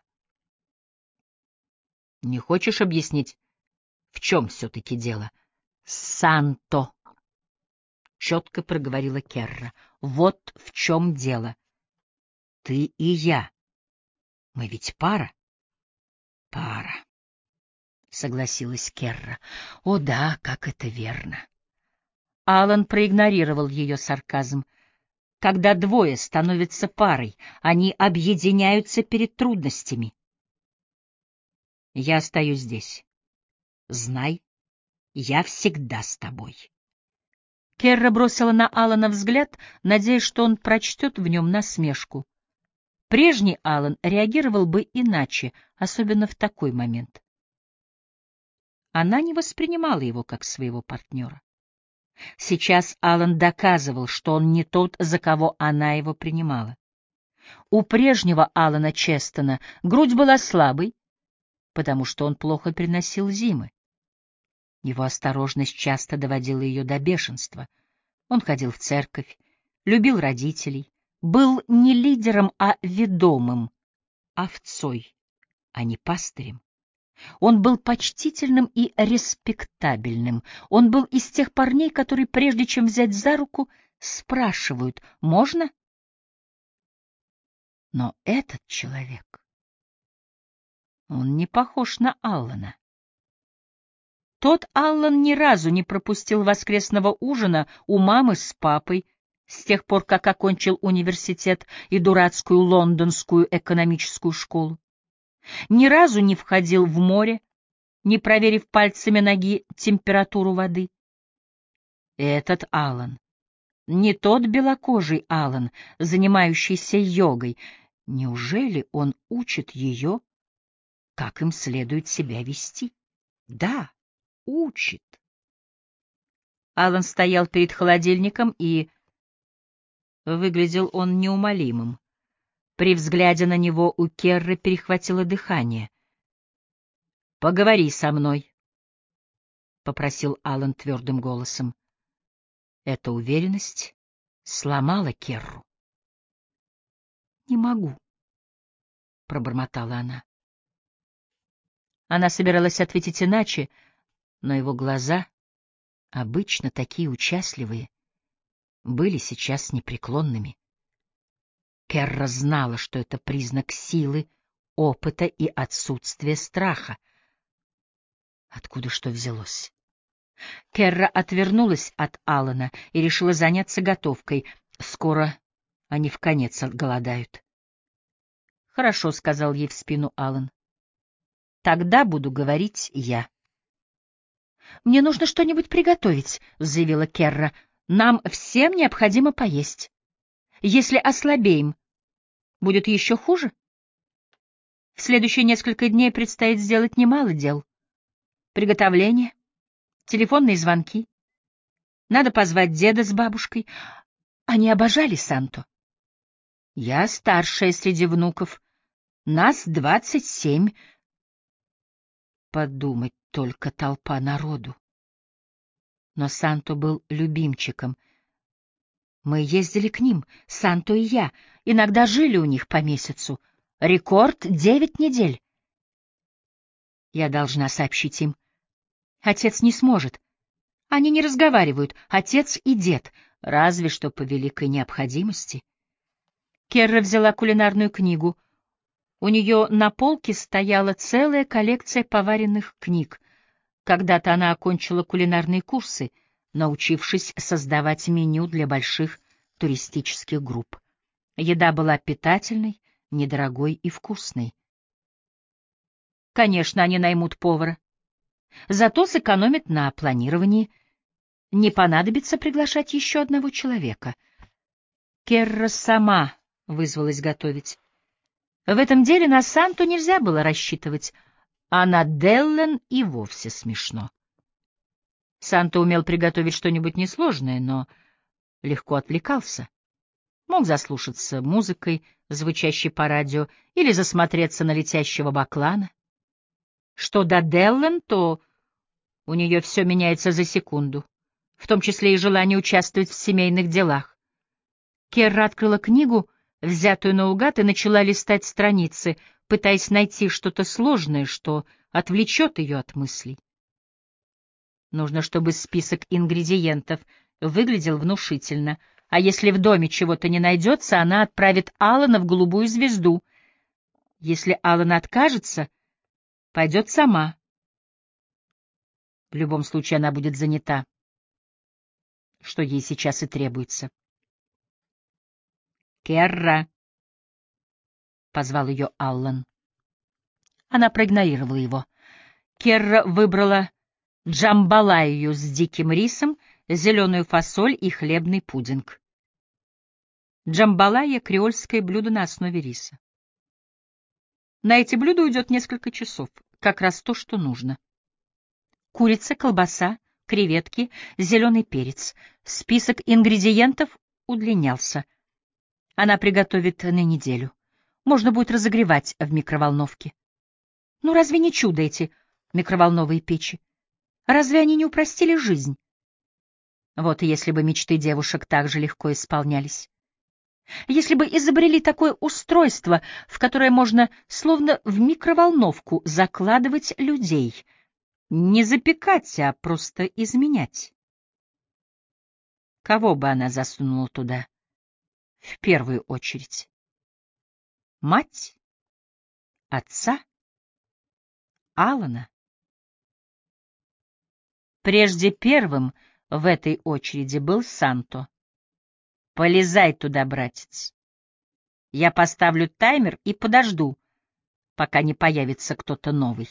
«Не хочешь объяснить, в чем все-таки дело?» «Санто», — четко проговорила Керра, — «вот в чем дело. Ты и я. Мы ведь пара?» «Пара», — согласилась Керра. «О да, как это верно». Аллан проигнорировал ее сарказм. Когда двое становятся парой, они объединяются перед трудностями. Я остаюсь здесь. Знай, я всегда с тобой. Керра бросила на Аллана взгляд, надеясь, что он прочтет в нем насмешку. Прежний Аллан реагировал бы иначе, особенно в такой момент. Она не воспринимала его как своего партнера. Сейчас Аллан доказывал, что он не тот, за кого она его принимала. У прежнего Аллана Честона грудь была слабой, потому что он плохо переносил зимы. Его осторожность часто доводила ее до бешенства. Он ходил в церковь, любил родителей, был не лидером, а ведомым, овцой, а не пастырем. Он был почтительным и респектабельным. Он был из тех парней, которые, прежде чем взять за руку, спрашивают «можно?». Но этот человек, он не похож на Аллана. Тот Аллан ни разу не пропустил воскресного ужина у мамы с папой с тех пор, как окончил университет и дурацкую лондонскую экономическую школу. Ни разу не входил в море, не проверив пальцами ноги температуру воды. Этот Аллан, не тот белокожий Аллан, занимающийся йогой. Неужели он учит ее, как им следует себя вести? Да, учит. Аллан стоял перед холодильником, и выглядел он неумолимым. При взгляде на него у Керры перехватило дыхание. «Поговори со мной», — попросил Аллан твердым голосом. Эта уверенность сломала Керру. «Не могу», — пробормотала она. Она собиралась ответить иначе, но его глаза, обычно такие участливые, были сейчас непреклонными. Керра знала, что это признак силы, опыта и отсутствия страха. Откуда что взялось? Керра отвернулась от Аллана и решила заняться готовкой. Скоро они вконец отголодают. «Хорошо», — сказал ей в спину Аллан. «Тогда буду говорить я». «Мне нужно что-нибудь приготовить», — заявила Керра. «Нам всем необходимо поесть. Если ослабеем, будет еще хуже. В следующие несколько дней предстоит сделать немало дел. Приготовление, телефонные звонки. Надо позвать деда с бабушкой. Они обожали Санту. Я старшая среди внуков. Нас двадцать семь. Подумать только, толпа народу. Но Санто был любимчиком. Мы ездили к ним, Санто и я, иногда жили у них по месяцу. Рекорд — девять недель. Я должна сообщить им. Отец не сможет. Они не разговаривают, отец и дед, разве что по великой необходимости. Керра взяла кулинарную книгу. У нее на полке стояла целая коллекция поваренных книг. Когда-то она окончила кулинарные курсы, научившись создавать меню для больших туристических групп. Еда была питательной, недорогой и вкусной. Конечно, они наймут повара. Зато сэкономят на планировании. Не понадобится приглашать еще одного человека. Керра сама вызвалась готовить. В этом деле на Санту нельзя было рассчитывать, а на Деллен и вовсе смешно. Санта умел приготовить что-нибудь несложное, но легко отвлекался. Мог заслушаться музыкой, звучащей по радио, или засмотреться на летящего баклана. Что до Деллен, то у нее все меняется за секунду, в том числе и желание участвовать в семейных делах. Керра открыла книгу, взятую наугад, и начала листать страницы, пытаясь найти что-то сложное, что отвлечет ее от мыслей. Нужно, чтобы список ингредиентов выглядел внушительно, а если в доме чего-то не найдется, она отправит Алана в голубую звезду. Если Алан откажется, пойдет сама. В любом случае она будет занята, что ей сейчас и требуется. «Керра!» — позвал ее Аллан. Она проигнорировала его. Керра выбрала джамбалайю с диким рисом, зеленую фасоль и хлебный пудинг. Джамбалайя — креольское блюдо на основе риса. На эти блюда уйдет несколько часов, как раз то, что нужно. Курица, колбаса, креветки, зеленый перец. Список ингредиентов удлинялся. Она приготовит на неделю. Можно будет разогревать в микроволновке. Ну разве не чудо эти микроволновые печи? Разве они не упростили жизнь? Вот если бы мечты девушек так же легко исполнялись. Если бы изобрели такое устройство, в которое можно словно в микроволновку закладывать людей, не запекать, а просто изменять. Кого бы она засунула туда в первую очередь? Мать? Отца? Алана? Прежде первым в этой очереди был Санто. «Полезай туда, братец. Я поставлю таймер и подожду, пока не появится кто-то новый».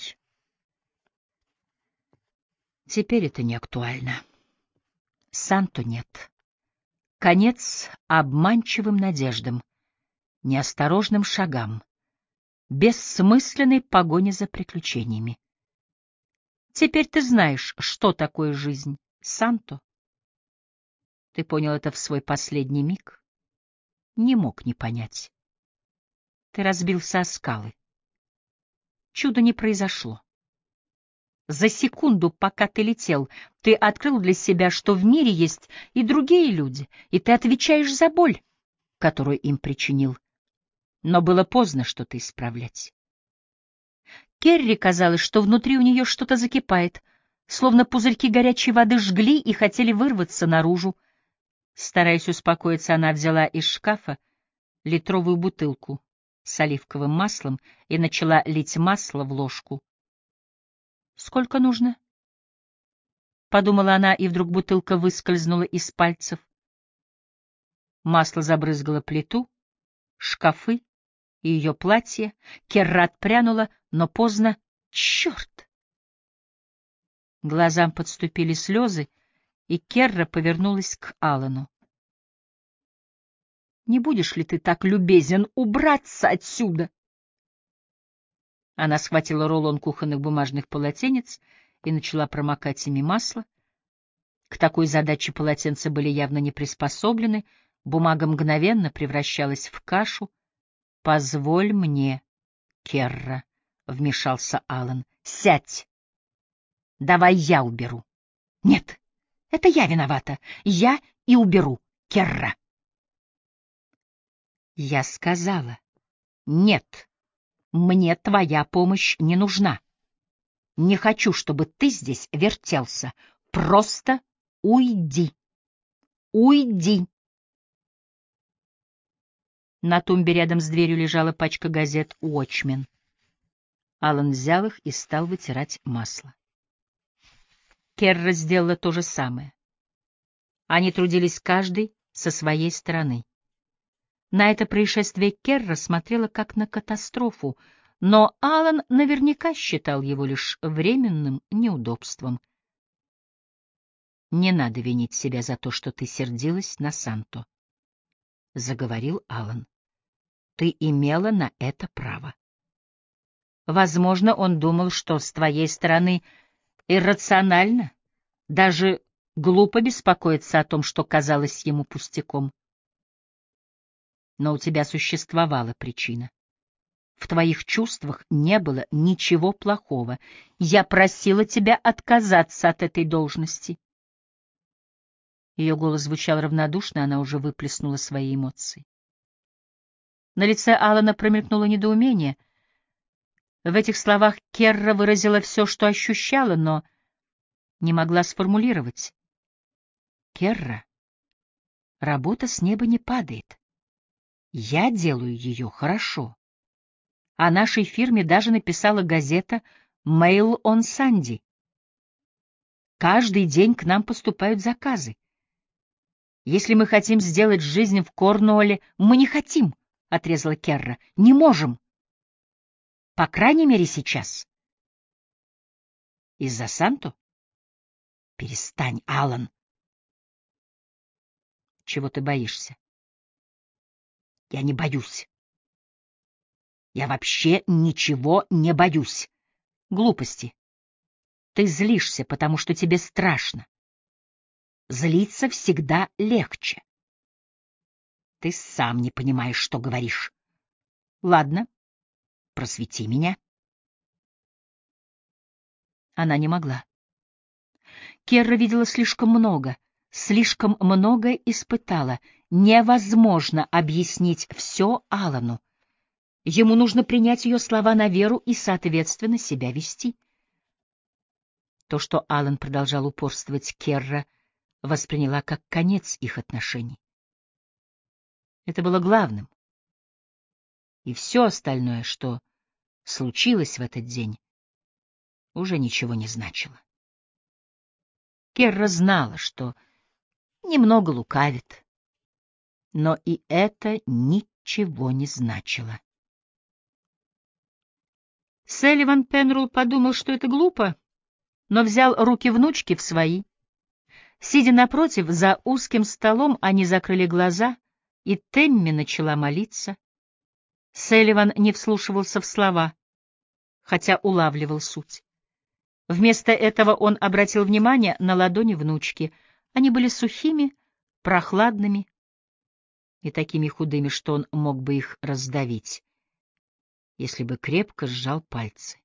Теперь это не актуально. Санто нет. Конец обманчивым надеждам, неосторожным шагам, бессмысленной погоне за приключениями. Теперь ты знаешь, что такое жизнь, Санто. Ты понял это в свой последний миг? Не мог не понять. Ты разбился о скалы. Чудо не произошло. За секунду, пока ты летел, ты открыл для себя, что в мире есть и другие люди, и ты отвечаешь за боль, которую им причинил. Но было поздно что-то исправлять. Керри казалось, что внутри у нее что-то закипает, словно пузырьки горячей воды жгли и хотели вырваться наружу. Стараясь успокоиться, она взяла из шкафа литровую бутылку с оливковым маслом и начала лить масло в ложку. «Сколько нужно?» — подумала она, и вдруг бутылка выскользнула из пальцев. Масло забрызгало плиту, шкафы и ее платье. Керра отпрянула, но поздно. «Черт!» Глазам подступили слезы, и Керра повернулась к Алану. «Не будешь ли ты так любезен убраться отсюда?» Она схватила рулон кухонных бумажных полотенец и начала промокать ими масло. К такой задаче полотенца были явно не приспособлены, Бумага мгновенно превращалась в кашу. «Позволь мне, Керра», — вмешался Аллан. «Сядь! Давай я уберу». «Нет, это я виновата. Я и уберу, Керра». Я сказала: «Нет, мне твоя помощь не нужна. Не хочу, чтобы ты здесь вертелся. Просто уйди. Уйди». На тумбе рядом с дверью лежала пачка газет «Уотчмен». Аллан взял их и стал вытирать масло. Керра сделала то же самое. Они трудились каждый со своей стороны. На это происшествие Керра смотрела как на катастрофу, но Аллан наверняка считал его лишь временным неудобством. «Не надо винить себя за то, что ты сердилась на Санто», — заговорил Аллан. «Ты имела на это право. Возможно, он думал, что с твоей стороны иррационально, даже глупо беспокоиться о том, что казалось ему пустяком. Но у тебя существовала причина. В твоих чувствах не было ничего плохого. Я просила тебя отказаться от этой должности». Ее голос звучал равнодушно, она уже выплеснула свои эмоции. На лице Алана промелькнуло недоумение. В этих словах Керра выразила все, что ощущала, но не могла сформулировать. «Керра, работа с неба не падает. Я делаю ее хорошо. О нашей фирме даже написала газета «Mail on Sunday». Каждый день к нам поступают заказы. Если мы хотим сделать жизнь в Корнуолле, мы не хотим, — отрезала Керра, — не можем. По крайней мере, сейчас. Из-за Санто? Перестань, Аллан. Чего ты боишься? Я не боюсь. Я вообще ничего не боюсь. Глупости. Ты злишься, потому что тебе страшно. Злиться всегда легче. Ты сам не понимаешь, что говоришь. Ладно, просвети меня. Она не могла. Керра видела слишком много, слишком многое испытала. Невозможно объяснить все Аллану. Ему нужно принять ее слова на веру и, соответственно, себя вести. То, что Аллан продолжал упорствовать, Керра восприняла как конец их отношений. Это было главным. И все остальное, что случилось в этот день, уже ничего не значило. Керра знала, что немного лукавит, но и это ничего не значило. Селливан Пенрул подумал, что это глупо, но взял руки внучки в свои. Сидя напротив, за узким столом, они закрыли глаза, и Темми начала молиться. Селливан не вслушивался в слова, хотя улавливал суть. Вместо этого он обратил внимание на ладони внучки. Они были сухими, прохладными и такими худыми, что он мог бы их раздавить, если бы крепко сжал пальцы.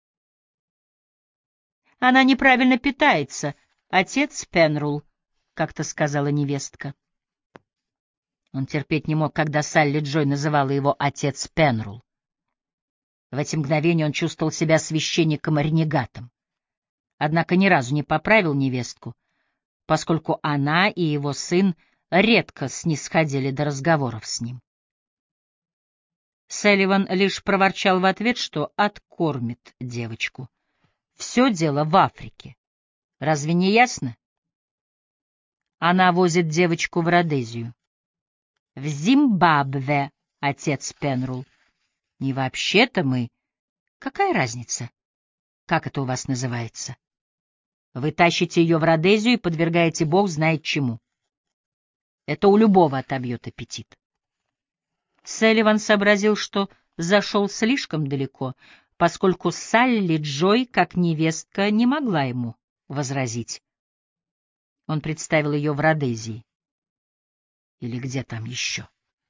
«Она неправильно питается, отец Пенрул», — как-то сказала невестка. Он терпеть не мог, когда Салли Джой называла его «отец Пенрул». В эти мгновения он чувствовал себя священником-ренегатом. Однако ни разу не поправил невестку, поскольку она и его сын редко снисходили до разговоров с ним. Селливан лишь проворчал в ответ, что откормит девочку. Все дело в Африке. Разве не ясно? Она возит девочку в Родезию. В Зимбабве, отец Пенрул. Не вообще-то мы. Какая разница? Как это у вас называется? Вы тащите ее в Родезию и подвергаете бог знает чему. Это у любого отобьет аппетит. Селливан сообразил, что зашел слишком далеко, поскольку Салли Джой, как невестка, не могла ему возразить. Он представил ее в Родезии. Или где там еще?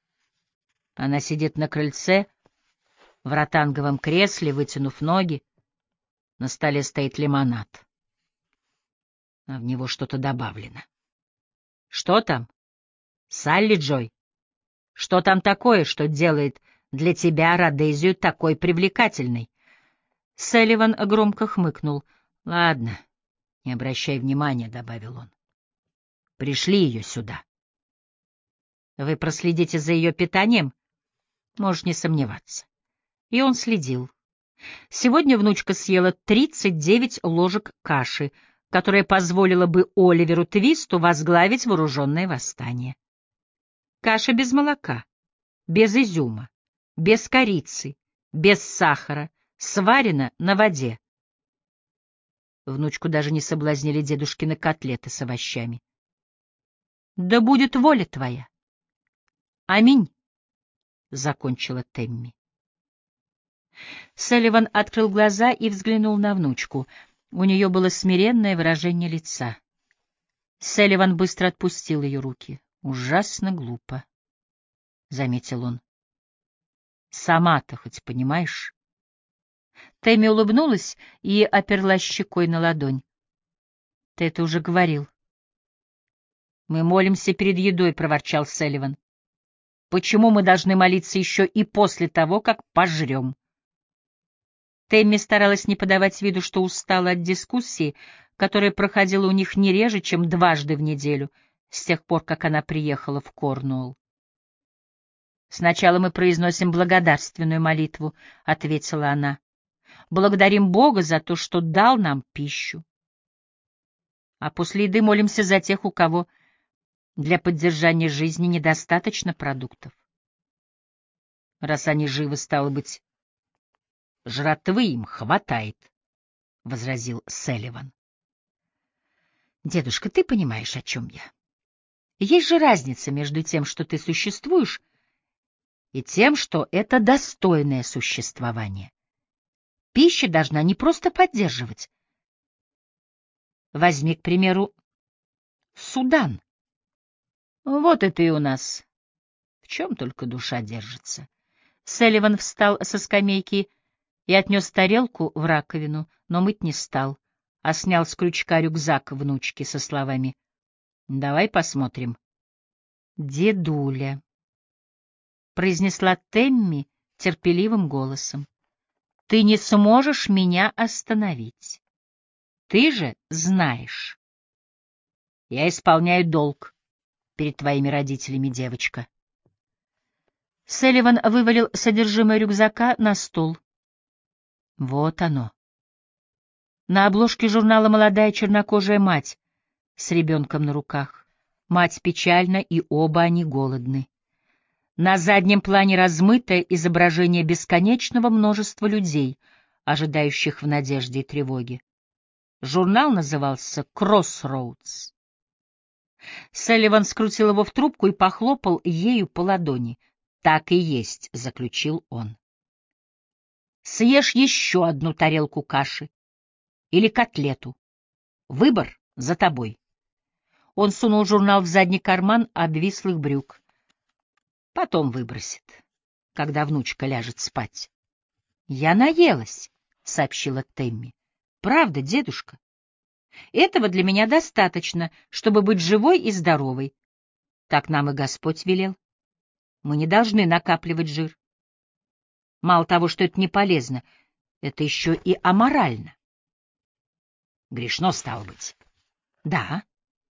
Она сидит на крыльце, в ротанговом кресле, вытянув ноги. На столе стоит лимонад. А в него что-то добавлено. Что там? Салли Джой? Что там такое, что делает для тебя Родезию такой привлекательной? Салливан громко хмыкнул. — Ладно, не обращай внимания, — добавил он. — Пришли ее сюда. — Вы проследите за ее питанием? Можешь не сомневаться. И он следил. Сегодня внучка съела тридцать девять ложек каши, которая позволила бы Оливеру Твисту возглавить вооруженное восстание. Каша без молока, без изюма, без корицы, без сахара, сварена на воде. Внучку даже не соблазнили дедушкины котлеты с овощами. «Да будет воля твоя!» «Аминь!» — закончила Темми. Салливан открыл глаза и взглянул на внучку. У нее было смиренное выражение лица. Салливан быстро отпустил ее руки. «Ужасно глупо», — заметил он. «Сама-то хоть понимаешь?» Тэмми улыбнулась и оперлась щекой на ладонь. «Ты это уже говорил». «Мы молимся перед едой», — проворчал Салливан. «Почему мы должны молиться еще и после того, как пожрем?» Тэмми старалась не подавать виду, что устала от дискуссии, которая проходила у них не реже, чем дважды в неделю, с тех пор, как она приехала в Корнуолл. «Сначала мы произносим благодарственную молитву», — ответила она. «Благодарим Бога за то, что дал нам пищу. А после еды молимся за тех, у кого для поддержания жизни недостаточно продуктов. Раз они живы, стало быть, жратвы им хватает», — возразил Салливан. «Дедушка, ты понимаешь, о чем я? Есть же разница между тем, что ты существуешь, и тем, что это достойное существование. Пища должна не просто поддерживать. Возьми, к примеру, Судан. Вот это и у нас. В чем только душа держится». Салливан встал со скамейки и отнес тарелку в раковину, но мыть не стал, а снял с крючка рюкзак внучки со словами: «Давай посмотрим». «Дедуля», — произнесла Темми терпеливым голосом, — «ты не сможешь меня остановить. Ты же знаешь. Я исполняю долг перед твоими родителями, девочка». Салливан вывалил содержимое рюкзака на стол. Вот оно. На обложке журнала молодая чернокожая мать с ребенком на руках. Мать печальна, и оба они голодны. На заднем плане размытое изображение бесконечного множества людей, ожидающих в надежде и тревоге. Журнал назывался «Кроссроудс». Салливан скрутил его в трубку и похлопал ею по ладони. «Так и есть», — заключил он. «Съешь еще одну тарелку каши или котлету. Выбор за тобой». Он сунул журнал в задний карман обвислых брюк. Потом выбросит, когда внучка ляжет спать. «Я наелась», — сообщила Темми. «Правда, дедушка? Этого для меня достаточно, чтобы быть живой и здоровой. Так нам и Господь велел. Мы не должны накапливать жир. Мало того, что это не полезно, это еще и аморально». «Грешно, стало быть?» «Да».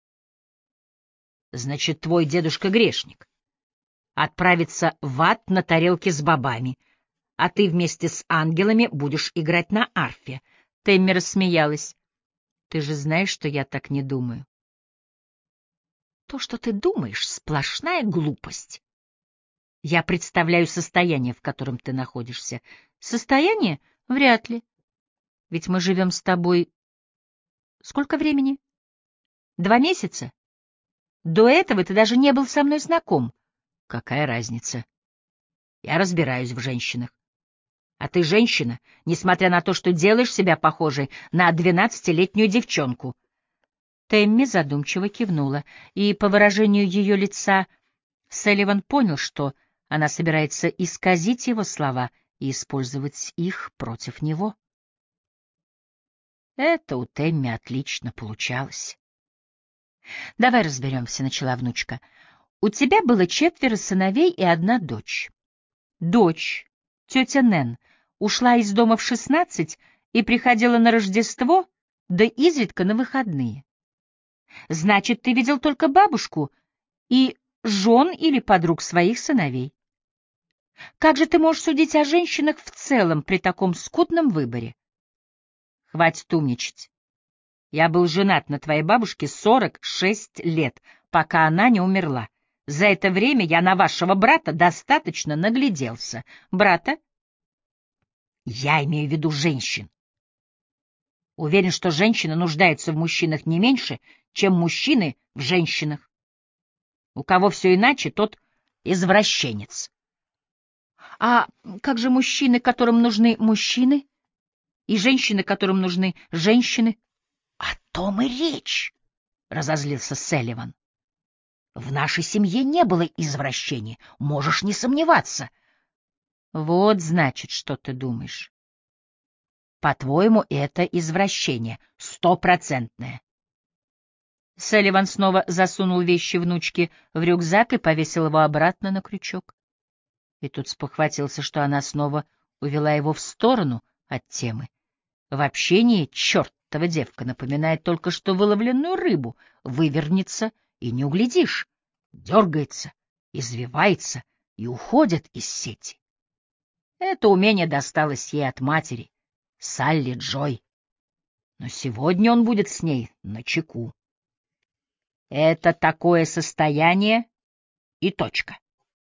«Значит, твой дедушка грешник. Отправится в ад на тарелке с бобами, а ты вместе с ангелами будешь играть на арфе». Темми рассмеялась. «Ты же знаешь, что я так не думаю». «То, что ты думаешь, сплошная глупость. Я представляю состояние, в котором ты находишься. Состояние? Вряд ли. Ведь мы живем с тобой... Сколько времени? Два месяца? До этого ты даже не был со мной знаком». «Какая разница? Я разбираюсь в женщинах. А ты женщина, несмотря на то, что делаешь себя похожей на двенадцатилетнюю девчонку». Темми задумчиво кивнула, и по выражению ее лица Салливан понял, что она собирается исказить его слова и использовать их против него. Это у Тэмми отлично получалось. «Давай разберемся», — начала внучка. «У тебя было четверо сыновей и одна дочь. Дочь, тетя Нэн, ушла из дома в шестнадцать и приходила на Рождество, да изредка на выходные. Значит, ты видел только бабушку и жен или подруг своих сыновей. Как же ты можешь судить о женщинах в целом при таком скудном выборе? Хватит умничать. Я был женат на твоей бабушке сорок шесть лет, пока она не умерла. За это время я на вашего брата достаточно нагляделся. Брата? Я имею в виду женщин. Уверен, что женщины нуждаются в мужчинах не меньше, чем мужчины в женщинах. У кого все иначе, тот извращенец. А как же мужчины, которым нужны мужчины, и женщины, которым нужны женщины? — О том и речь, — разозлился Салливан. — В нашей семье не было извращений, можешь не сомневаться. — Вот, значит, что ты думаешь. По-твоему, это извращение, стопроцентное. Салливан снова засунул вещи внучки в рюкзак и повесил его обратно на крючок. И тут спохватился, что она снова увела его в сторону от темы. В общении чертова девка напоминает только что выловленную рыбу, вывернется и не углядишь, дергается, извивается и уходит из сети. Это умение досталось ей от матери, Салли Джой. Но сегодня он будет с ней начеку. Это такое состояние и точка.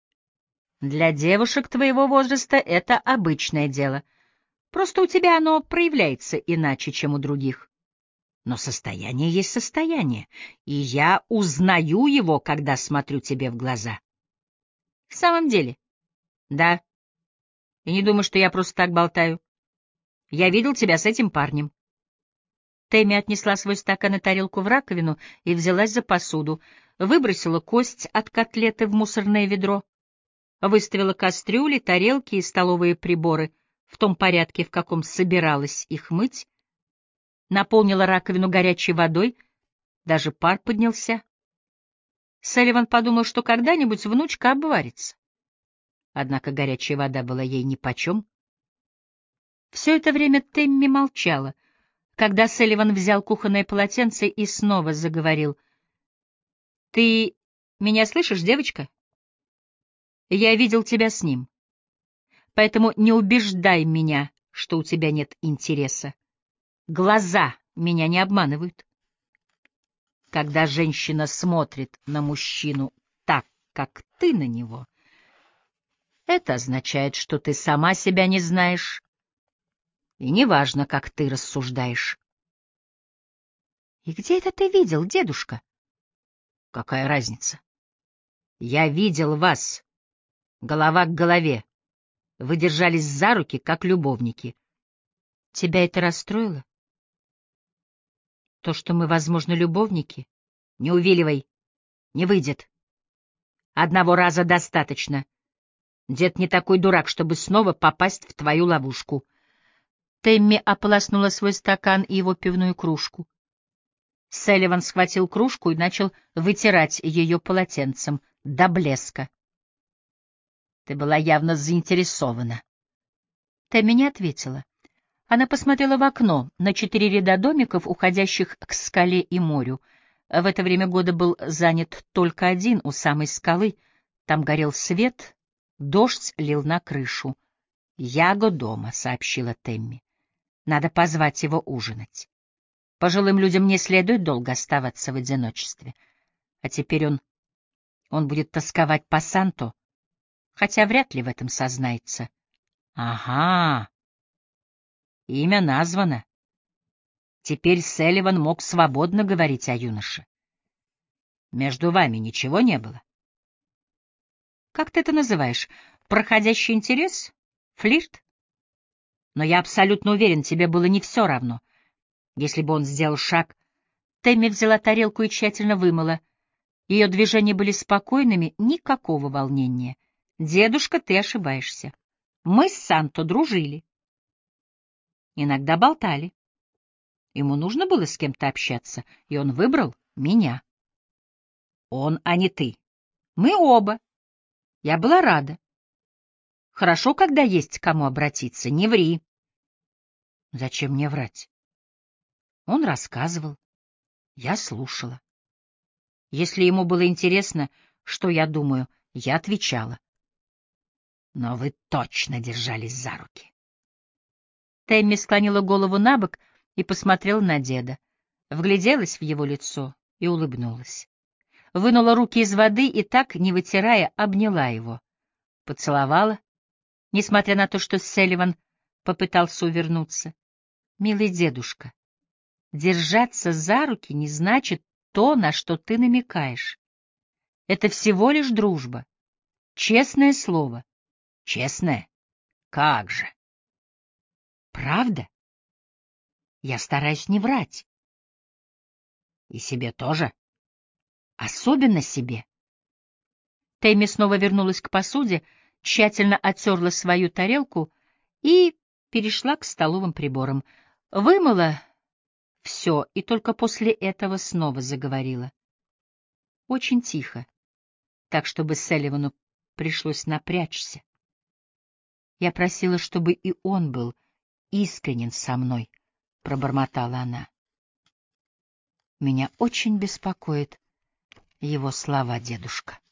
Для девушек твоего возраста это обычное дело. Просто у тебя оно проявляется иначе, чем у других. Но состояние есть состояние, и я узнаю его, когда смотрю тебе в глаза. В самом деле? Да. И не думай, что я просто так болтаю. Я видел тебя с этим парнем. Тэмми отнесла свой стакан и тарелку в раковину и взялась за посуду, выбросила кость от котлеты в мусорное ведро, выставила кастрюли, тарелки и столовые приборы в том порядке, в каком собиралась их мыть, наполнила раковину горячей водой, даже пар поднялся. Салливан подумал, что когда-нибудь внучка обварится. Однако горячая вода была ей нипочем. Все это время Тэмми молчала. Когда Салливан взял кухонное полотенце и снова заговорил. — Ты меня слышишь, девочка? Я видел тебя с ним. Поэтому не убеждай меня, что у тебя нет интереса. Глаза меня не обманывают. Когда женщина смотрит на мужчину так, как ты на него, это означает, что ты сама себя не знаешь, и неважно, как ты рассуждаешь. И где это ты видел, дедушка? Какая разница? Я видел вас, голова к голове. Вы держались за руки, как любовники. Тебя это расстроило? То, что мы, возможно, любовники? Не увиливай, не выйдет. Одного раза достаточно. Дед не такой дурак, чтобы снова попасть в твою ловушку. Тэмми ополоснула свой стакан и его пивную кружку. Салливан схватил кружку и начал вытирать ее полотенцем до блеска. Ты была явно заинтересована. Тэмми не ответила. Она посмотрела в окно на четыре ряда домиков, уходящих к скале и морю. В это время года был занят только один у самой скалы. Там горел свет, дождь лил на крышу. «Яго дома», — сообщила Тэмми. «Надо позвать его ужинать. Пожилым людям не следует долго оставаться в одиночестве. А теперь он... он будет тосковать по Санту, хотя вряд ли в этом сознается». «Ага, имя названо». Теперь Салливан мог свободно говорить о юноше. Между вами ничего не было? Как ты это называешь? Проходящий интерес? Флирт? Но я абсолютно уверен, тебе было не все равно. Если бы он сделал шаг... Тэмми взяла тарелку и тщательно вымыла. Ее движения были спокойными, никакого волнения. «Дедушка, ты ошибаешься. Мы с Санто дружили. Иногда болтали. Ему нужно было с кем-то общаться, и он выбрал меня. Он, а не ты. Мы оба. Я была рада. Хорошо, когда есть к кому обратиться. Не ври». «Зачем мне врать?» Он рассказывал. Я слушала. Если ему было интересно, что я думаю, я отвечала. Но вы точно держались за руки. Тэмми склонила голову набок и посмотрела на деда. Вгляделась в его лицо и улыбнулась. Вынула руки из воды и так, не вытирая, обняла его. Поцеловала, несмотря на то, что Селливан попытался увернуться. «Милый дедушка, держаться за руки не значит то, на что ты намекаешь. Это всего лишь дружба. Честное слово». «Честное? Как же?» «Правда? Я стараюсь не врать. И себе тоже? Особенно себе». Тэмми снова вернулась к посуде, тщательно оттерла свою тарелку и перешла к столовым приборам. Вымыла все и только после этого снова заговорила. Очень тихо, так, чтобы Селливану пришлось напрячься. «Я просила, чтобы и он был искренен со мной», — пробормотала она. «Меня очень беспокоит его слова, дедушка».